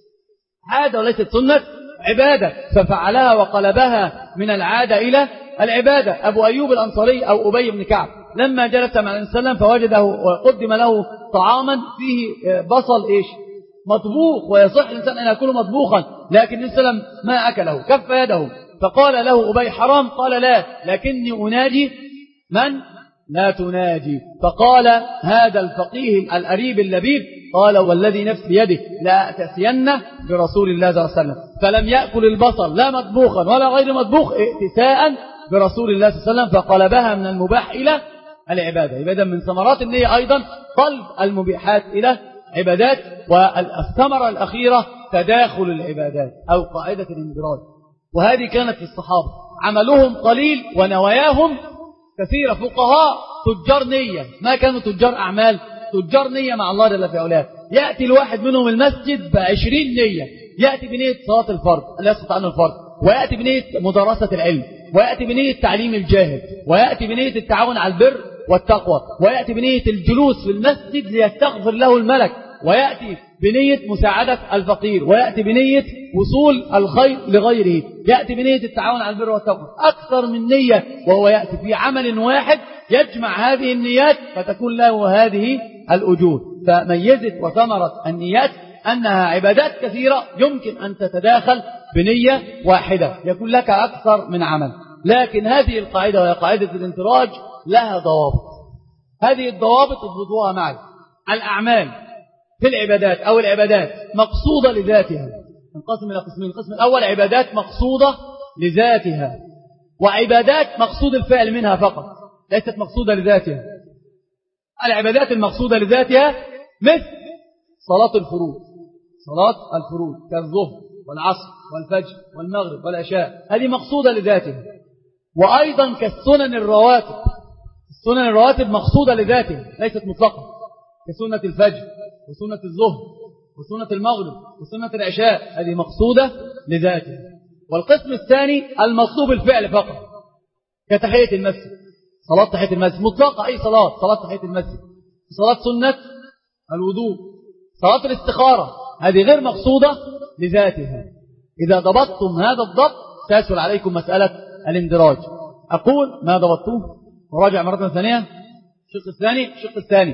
عادة وليست سنة عبادة، ففعلها وقلبها من العادة إلى العبادة. أبو أيوب الأنصاري أو أبي بن كعب لما جلس مع النبي صلى الله عليه وسلم فوجده وقدم له طعاما فيه بصل إيش؟ مطبوخ، ويصح الإنسان أن يأكله مطبوخا، لكن النبي صلى الله عليه وسلم ما أكله، كف يده. فقال له أبي حرام؟ قال لا، لكني أناجي من لا تناجي. فقال هذا الفقيه الأريب اللبيب قال والذي نفس بيده لا أتسين برسول الله صلى الله عليه وسلم، فلم يأكل البصل لا مطبوخا ولا غير مطبوخ ائتساء برسول الله صلى الله عليه وسلم، فقلبها من المباح إلى العبادة. يبقى من ثمرات النية أيضا قلب المبيحات إلى عبادات. والثمرة الأخيرة تداخل العبادات أو قاعدة الاندراج، وهذه كانت في الصحابة عملهم قليل ونواياهم كثيرة. فقهاء تجار نية، ما كانوا تجار أعمال، تجار نية مع الله جل في علاه. يأتي الواحد منهم المسجد بعشرين نية، يأتي بنية صلاة الفرض لا يسقط عنه الفرض، ويأتي بنية مدارسة العلم، ويأتي بنية تعليم الجاهل، ويأتي بنية التعاون على البر والتقوى، ويأتي بنية الجلوس في المسجد ليستغفر له الملك، ويأتي بنية مساعدة الفقير، ويأتي بنية وصول الخير لغيره، يأتي بنية التعاون على البر والتقوى. أكثر من نية، وهو يأتي في عمل واحد يجمع هذه النيات فتكون له هذه الأجور. فميزت وثمرت النيات أنها عبادات كثيرة يمكن أن تتداخل بنية واحدة يكون لك أكثر من عمل. لكن هذه القاعدة وهي قاعدة الانتراج لها ضوابط، هذه الضوابط اضبطوها معي. الأعمال في العبادات أو العبادات مقصودة لذاتها، انقسم إلى قسمين. القسم الأول عبادات مقصودة لذاتها، وعبادات مقصود الفعل منها فقط ليست مقصودة لذاتها. العبادات المقصودة لذاتها مثل صلاة الفروض، صلاة الفروض كالظهر والعصر والفجر والمغرب والعشاء، هذه مقصودة لذاتها. وأيضا كالسنن الرواتب، السنن الرواتب مقصودة لذاتها ليست مطلقة، كسنة الفجر وسنة الظهر وسنة المغرب وسنة العشاء، هذه مقصودة لذاتها. والقسم الثاني المطلوب الفعل فقط، كتحية المسجد، صلاة تحية المسجد مطلقة، أي صلاة، صلاة تحية المسجد، صلاة سنة الوضوء، صلاة الاستخارة، هذه غير مقصودة لذاتها. إذا ضبطتم هذا الضبط تسهل عليكم مسألة الاندراج. أقول ما ضبطتوه وراجع مرة ثانية. الشق الثاني الشق الثاني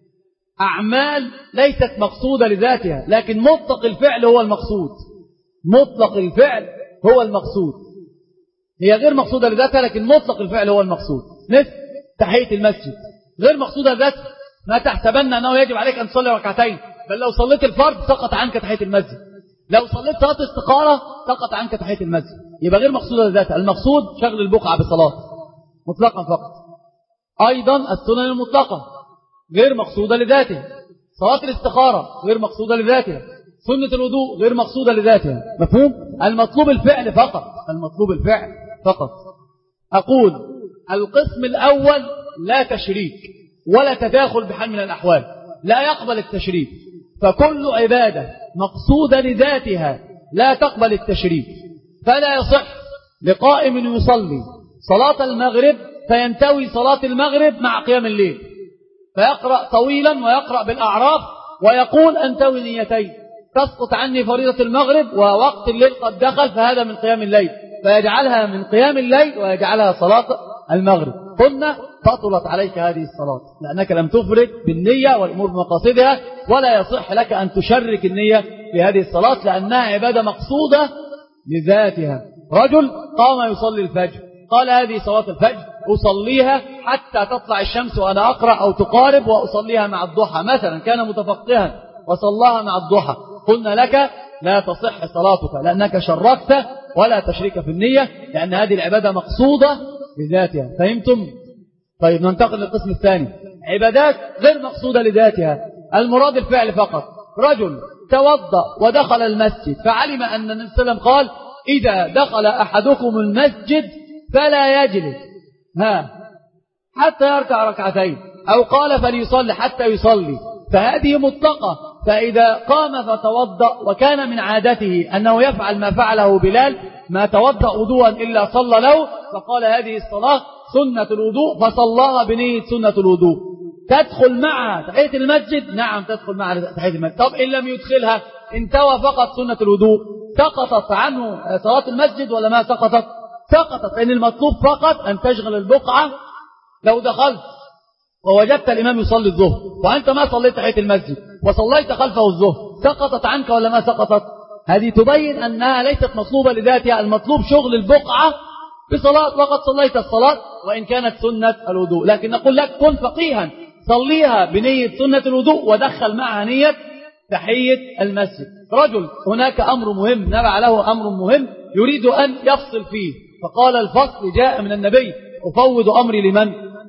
أعمال ليست مقصودة لذاتها، لكن مطلق الفعل هو المقصود، مطلق الفعل هو المقصود. هي غير مقصودة لذاتها لكن مطلق الفعل هو المقصود. مثل تحية المسجد غير مقصودة لذاتها، ما تحسبن أنه يجب عليك أن تصلي ركعتين، بل لو صليت الفرض سقط عنك تحية المسجد، لو صليت صلاة استخارة سقط عنك تحية المسجد. يبقى غير مقصودة لذاتها. المقصود شغل البقعة بصلاة مطلقا فقط. أيضا السنن المطلقة غير مقصودة لذاتها، صلاة الاستخارة غير مقصودة لذاتها، سنة الوضوء غير مقصودة لذاتها. مفهوم؟ المطلوب الفعل فقط، المطلوب الفعل فقط. أقول القسم الأول لا تشريك ولا تداخل بحال من الأحوال، لا يقبل التشريك، فكل عبادة مقصودة لذاتها لا تقبل التشريك. فلا يصح لقائم يصلي صلاة المغرب فينتوي صلاة المغرب مع قيام الليل، فيقرأ طويلا ويقرأ بالأعراف ويقول أنتوي نيتين، تسقط عني فريضة المغرب ووقت الليل قد دخل فهذا من قيام الليل، فيجعلها من قيام الليل ويجعلها صلاة المغرب. قلنا بطلت عليك هذه الصلاة لأنك لم تفرد بالنية والأمور بمقاصدها، ولا يصح لك أن تشرك النية في هذه الصلاة لأنها عبادة مقصودة لذاتها. رجل قام يصلي الفجر، قال هذه صلاة الفجر أصليها حتى تطلع الشمس وأنا أقرأ أو تقارب، وأصليها مع الضحى مثلا، كان متفقها وصلاها مع الضحى. قلنا لك لا تصح صلاتك لأنك شركت، ولا تشرك في النية لأن هذه العبادة مقصودة بذاتها. فهمتم؟ طيب ننتقل للقسم الثاني، عبادات غير مقصودة لذاتها، المراد الفعل فقط. رجل توضأ ودخل المسجد فعلم أن النبي صلى الله عليه وسلم قال إذا دخل أحدكم المسجد فلا يجلس ها حتى يركع ركعتين، أو قال فليصلي حتى يصلي، فهذه مطلقة. فإذا قام فتوضأ وكان من عادته أنه يفعل ما فعله بلال، ما توضأ وضوءا إلا صلى له، فقال هذه الصلاة سنة الوضوء فصلاها بنية سنة الوضوء. تدخل معها تحية المسجد؟ نعم تدخل معها تحية المسجد. طب إن لم يدخلها انتوى فقط سنة الوضوء، سقطت عنه صلاة المسجد ولا ما سقطت؟ سقطت، لأن المطلوب فقط أن تشغل البقعة. لو دخلت ووجدت الإمام يصلي الظهر وأنت ما صليت تحية المسجد وصليت خلفه الظهر، سقطت عنك ولا ما سقطت؟ هذه تبين أنها ليست مطلوبة لذاتها، المطلوب شغل البقعة بصلاة، وقد صليت الصلاة وإن كانت سنة الوضوء. لكن نقول لك كن فقيها، صليها بنية سنة الوضوء ودخل معها نية تحية المسجد. رجل هناك أمر مهم نبع له أمر مهم يريد أن يفصل فيه، فقال الفصل جاء من النبي أفوض أمري لمن؟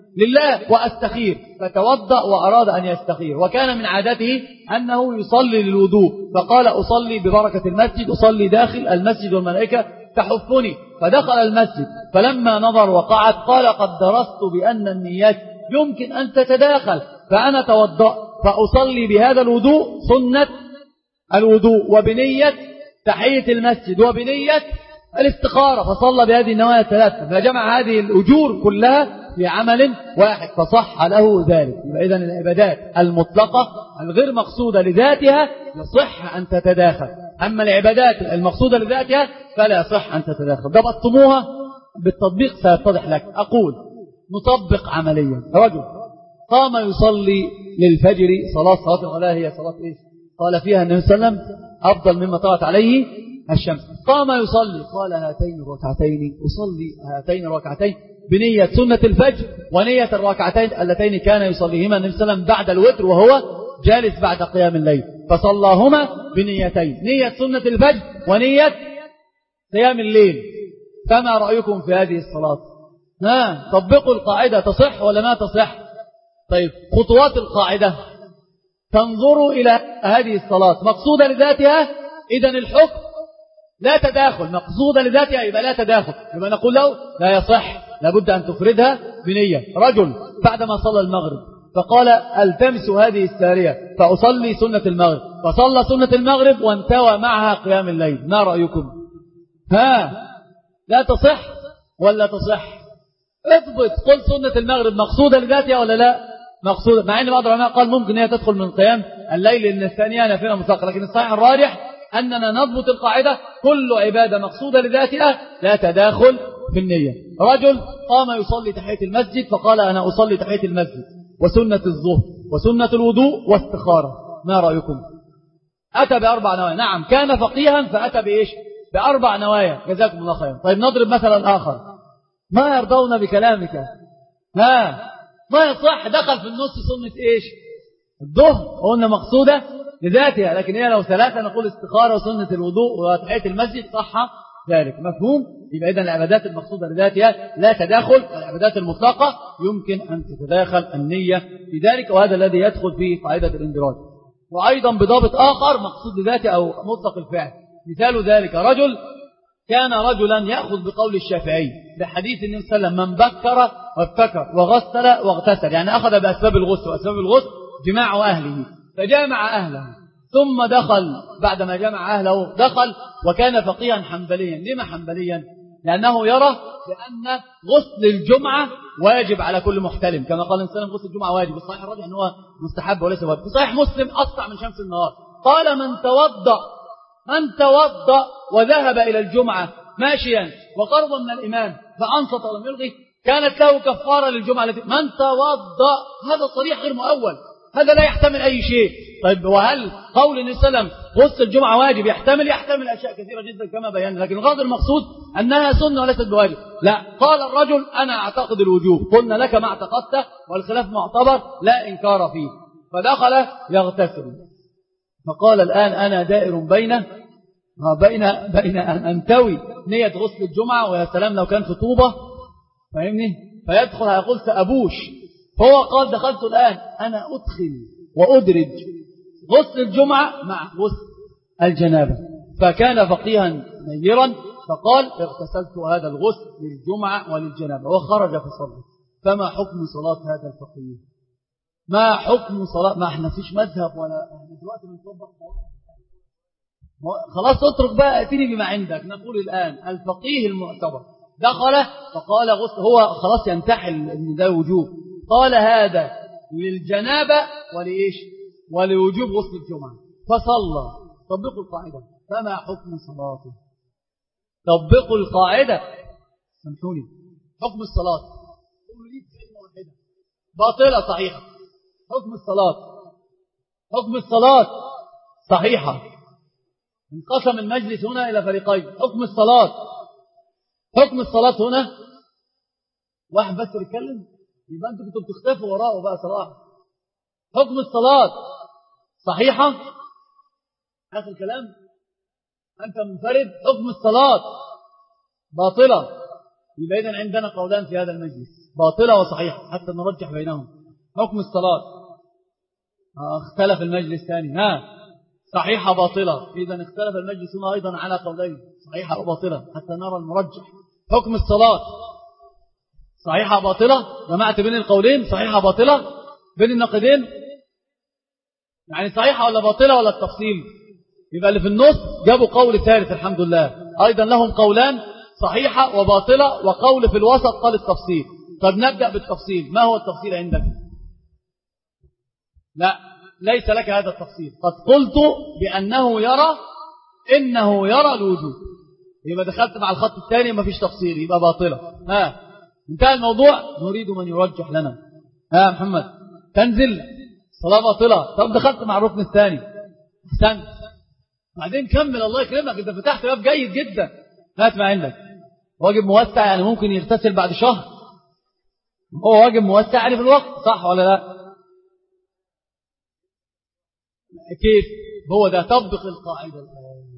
لله وأستخير، فتوضأ وأراد أن يستخير، وكان من عادته أنه يصلي للوضوء، فقال أصلي ببركة المسجد، أصلي داخل المسجد والملائكة تحفني، فدخل المسجد فلما نظر وقعد قال قد درست بأن النيات يمكن أن تتداخل، فأنا توضأ فأصلي بهذا الوضوء سنة الوضوء وبنية تحية المسجد وبنية الاستخارة، فصلى بهذه النوايا الثلاثة، فجمع هذه الأجور كلها في عمل واحد فصح له ذلك. إذن العبادات المطلقة الغير مقصودة لذاتها يصح أن تتداخل، أما العبادات المقصودة لذاتها فلا يصح أن تتداخل. ضبطتموها بالتطبيق سيتضح لك. أقول نطبق عمليا. رجل قام يصلي للفجر صلاة صلاة الغداء، هي صلاة إيش؟ قال فيها النبي صلى الله عليه وسلم أفضل مما طلعت عليه الشمس. قام يصلي قال هاتين الركعتين أصلي هاتين الركعتين بنية سنة الفجر ونية الركعتين اللتين كان يصليهما النبي صلى الله عليه وسلم بعد الوتر وهو جالس بعد قيام الليل، فصلاهما بنيتين، نية سنة الفجر ونية قيام الليل. فما رأيكم في هذه الصلاة؟ ها طبقوا القاعدة، تصح ولا ما تصح؟ طيب خطوات القاعدة، تنظروا إلى هذه الصلاة مقصودة لذاتها، إذن الحكم لا تداخل، مقصودة لذاتها يبقى لا تداخل، يبقى نقول له لا يصح، لابد أن تفردها بنية. رجل بعدما صلى المغرب فقال التمس هذه السارية فأصلي سنة المغرب، فصلى سنة المغرب وانتوى معها قيام الليل، ما رأيكم؟ ها لا تصح ولا تصح؟ اضبط، قل سنة المغرب مقصودة لذاتها ولا لا مقصودة، مع أن بعض العلماء قال ممكن هي تدخل من قيام الليل لأن الثانية نافلة مطلقة، لكن الصحيح الراجح أننا نضبط القاعدة كل عبادة مقصودة لذاتها لا تداخل في النية. رجل قام يصلي تحية المسجد فقال أنا أصلي تحية المسجد وسنة الظهر وسنة الوضوء واستخارة، ما رأيكم؟ أتى بأربع نوايا، نعم كان فقيها فأتى بإيش؟ بأربع نوايا، جزاكم الله خيرا. طيب نضرب مثلا آخر، ما يرضون بكلامك، ها ما يصح، دخل في النص سنة إيش؟ الظهر، قلنا مقصودة لذاتها، لكن هي لو ثلاثة نقول استخارة وسنة الوضوء وتحية المسجد، صح ذلك؟ مفهوم؟ يبقى إذن العبادات المقصودة لذاتها لا تداخل، العبادات المطلقة يمكن أن تتداخل النية في ذلك، وهذا الذي يدخل في قاعدة الاندراج. وأيضا بضابط آخر مقصود لذاته أو مطلق الفعل، مثال ذلك رجل كان رجلا يأخذ بقول الشافعي بحديث النبي صلى الله عليه وسلم من بكر وابتكر وغسل واغتسل، يعني أخذ بأسباب الغسل، وأسباب الغسل جماع أهله، فجامع أهله ثم دخل، بعدما جمع أهله دخل وكان فقيها حنبليا. لما حنبليا؟ لأنه يرى بأن غسل الجمعة واجب على كل محتلم، كما قال النبي صلى الله عليه وسلم غسل الجمعة واجب، الصحيح الراجح أنه مستحب وليس واجب. في صحيح مسلم أسرع من شمس النهار قال من توضأ من توضأ وذهب إلى الجمعة ماشيا وقربا من الإمام فأنصت ولم يلغي كانت له كفارة للجمعة التي من توضأ. هذا صريح غير مؤول، هذا لا يحتمل أي شيء. طيب وهل قول النبي صلى الله عليه وسلم غسل الجمعة واجب يحتمل يحتمل أشياء كثيرة جدا كما بينا، لكن الغرض المقصود أنها سنة وليست بواجب. لا، قال الرجل أنا أعتقد الوجوب، قلنا لك ما اعتقدته والخلاف معتبر لا إنكار فيه، فدخل يغتسل فقال الآن أنا دائر بين بين بين أن أنتوي نية غسل الجمعة ويا سلام لو كان في طوبة فاهمني فيدخل هيقول سأبوش، فهو قال دخلت الآن أنا أدخل وأدرج غسل الجمعة مع غسل الجنابة. فكان فقيها نيرا فقال اغتسلت هذا الغسل للجمعة وللجنابة وخرج فصلى. فما حكم صلاة هذا الفقيه؟ ما حكم صلاة؟ ما احنا فيش مذهب ولا احنا دلوقتي بنطبق خلاص. اترك بقى اتني بما عندك. نقول الآن الفقيه المعتبر دخل فقال غسل، هو خلاص ينتحل ان ده وجوب، قال هذا للجنابة ولإيش ولوجوب غسل الجمعة فصلى. طبقوا القاعدة، فما حكم صلاته؟ طبقوا القاعدة. سامحوني، حكم الصلاة قولوا لي كلمة واحدة باطلة صحيحة. حكم الصلاة حكم الصلاة صحيحة. انقسم المجلس هنا إلى فريقين. حكم الصلاة حكم الصلاة هنا واحد بس يتكلم يبقى انتوا كنتوا بتختفوا وراءه بقى صراحة. حكم الصلاة صحيحة آخر كلام أنت منفرد. حكم الصلاة باطلة. يبقى إذن عندنا قولان في هذا المجلس باطلة وصحيحة حتى نرجح بينهم. حكم الصلاة اختلف المجلس ثاني ها صحيحة باطلة. إذن اختلف المجلس هنا أيضا على قولين صحيحة وباطلة حتى نرى المرجح. حكم الصلاة صحيحة باطلة. جمعت بين القولين صحيحة باطلة بين النقدين يعني صحيحة ولا باطلة ولا التفصيل. يبقى اللي في النص جابوا قول ثالث الحمد لله أيضا لهم قولان صحيحة وباطلة وقول في الوسط قال التفصيل. طب نبدأ بالتفصيل. ما هو التفصيل عندك؟ لا ليس لك هذا التفصيل. قد قلت بأنه يرى إنه يرى الوجوب يبقى دخلت مع الخط الثاني ما فيش تفصيل يبقى باطلة. ها انتهى الموضوع. نريد من يرجح لنا. ها محمد تنزل صلاة باطلة. طب دخلت مع الركن الثاني احسنت بعدين كمل الله يكرمك انت فتحت باب جيد جدا. هات ما عندك. واجب موسع يعني ممكن يغتسل بعد شهر. هو واجب موسع يعني في الوقت صح ولا لا؟ كيف هو ده؟ طبق القاعدة.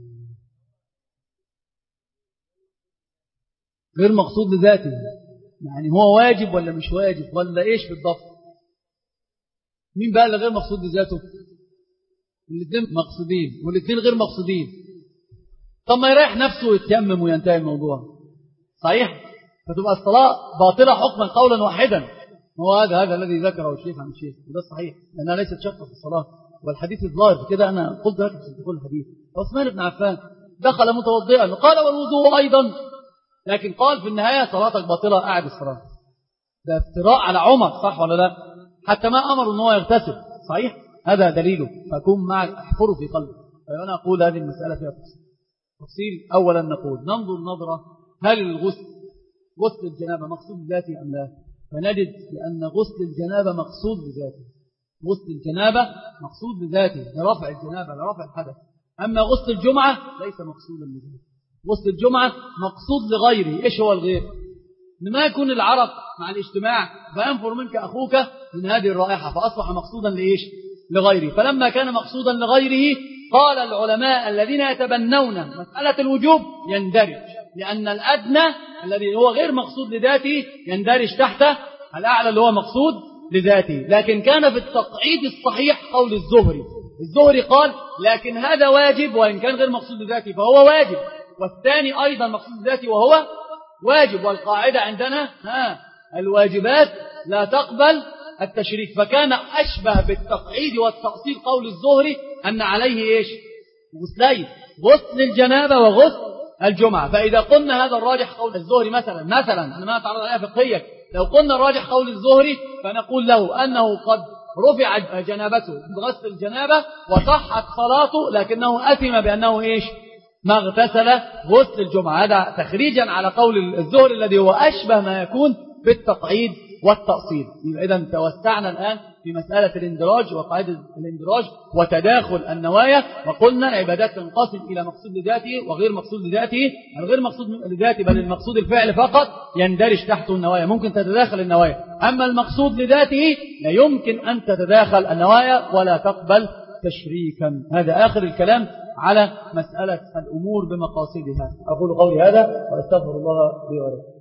غير مقصود لذاته يعني هو واجب ولا مش واجب ولا ايش بالضبط؟ مين بقى اللي غير مقصود لذاته؟ الاثنين مقصودين والاثنين غير مقصودين. طب ما يريح نفسه ويتيمم وينتهي الموضوع صحيح. فتبقى الصلاة باطلة حكما قولا واحدا. هو هذا هذا الذي ذكره الشيخ عن الشيخ وده صحيح لأنها ليست شقة في الصلاة والحديث الظاهر كده. أنا قلت لك في كل الحديث عثمان بن عفان دخل متوضئا قال والوضوء أيضا لكن قال في النهاية صلاتك باطلة أعد الصلاة. ده افتراء على عمر صح ولا لا؟ حتى ما أمر أنه يغتسل صحيح. هذا دليله فكون معك احفره في قلبه. فأنا أقول هذه المسألة فيها تفصيل. تفصيل أولا نقول ننظر نظرة هل الغسل غسل الجنابة مقصود بذاته أم لا؟ فنجد لأن غسل الجنابة مقصود بذاته. غسل الجنابة مقصود بذاته لرفع الجنابة لرفع الحدث. أما غسل الجمعة ليس مقصودا بذاته. غسل الجمعة مقصود لغيره. إيش هو الغير؟ لما يكون العرق مع الاجتماع فينفر منك أخوك من هذه الرائحة فأصبح مقصودا لإيش؟ لغيره. فلما كان مقصودا لغيره قال العلماء الذين يتبنون مسألة الوجوب يندرج لأن الأدنى الذي هو غير مقصود لذاته يندرج تحته الأعلى اللي هو مقصود لذاته. لكن كان في التقعيد الصحيح قول الزهري. الزهري قال لكن هذا واجب وإن كان غير مقصود لذاته فهو واجب والثاني أيضا مقصود لذاته وهو واجب. والقاعدة عندنا ها الواجبات لا تقبل التشريك. فكان أشبه بالتقعيد والتأصيل قول الزهري أن عليه إيش؟ غسلين غسل الجنابة وغسل الجمعة. فإذا قلنا هذا الراجح قول الزهري مثلا مثلا أنا ما أتعرض عليها فقهيا لو قلنا الراجح قول الزهري فنقول له أنه قد رفع جنابته بغسل الجنابة وصحت صلاته، لكنه أثم بأنه إيش؟ ما اغتسل غسل الجمعة. هذا تخريجا على قول الزهري الذي هو أشبه ما يكون بالتقعيد والتأصيل. إذا توسعنا الآن في مسألة الاندراج وقاعدة الاندراج وتداخل النوايا، وقلنا العبادات تنقسم إلى مقصود لذاته وغير مقصود لذاته. الغير مقصود لذاته بل المقصود الفعل فقط يندرج تحته النوايا، ممكن تتداخل النوايا. أما المقصود لذاته لا يمكن أن تتداخل النوايا ولا تقبل تشريكا. هذا آخر الكلام على مسألة الأمور بمقاصدها. أقول قولي هذا وأستغفر الله لي ولكم.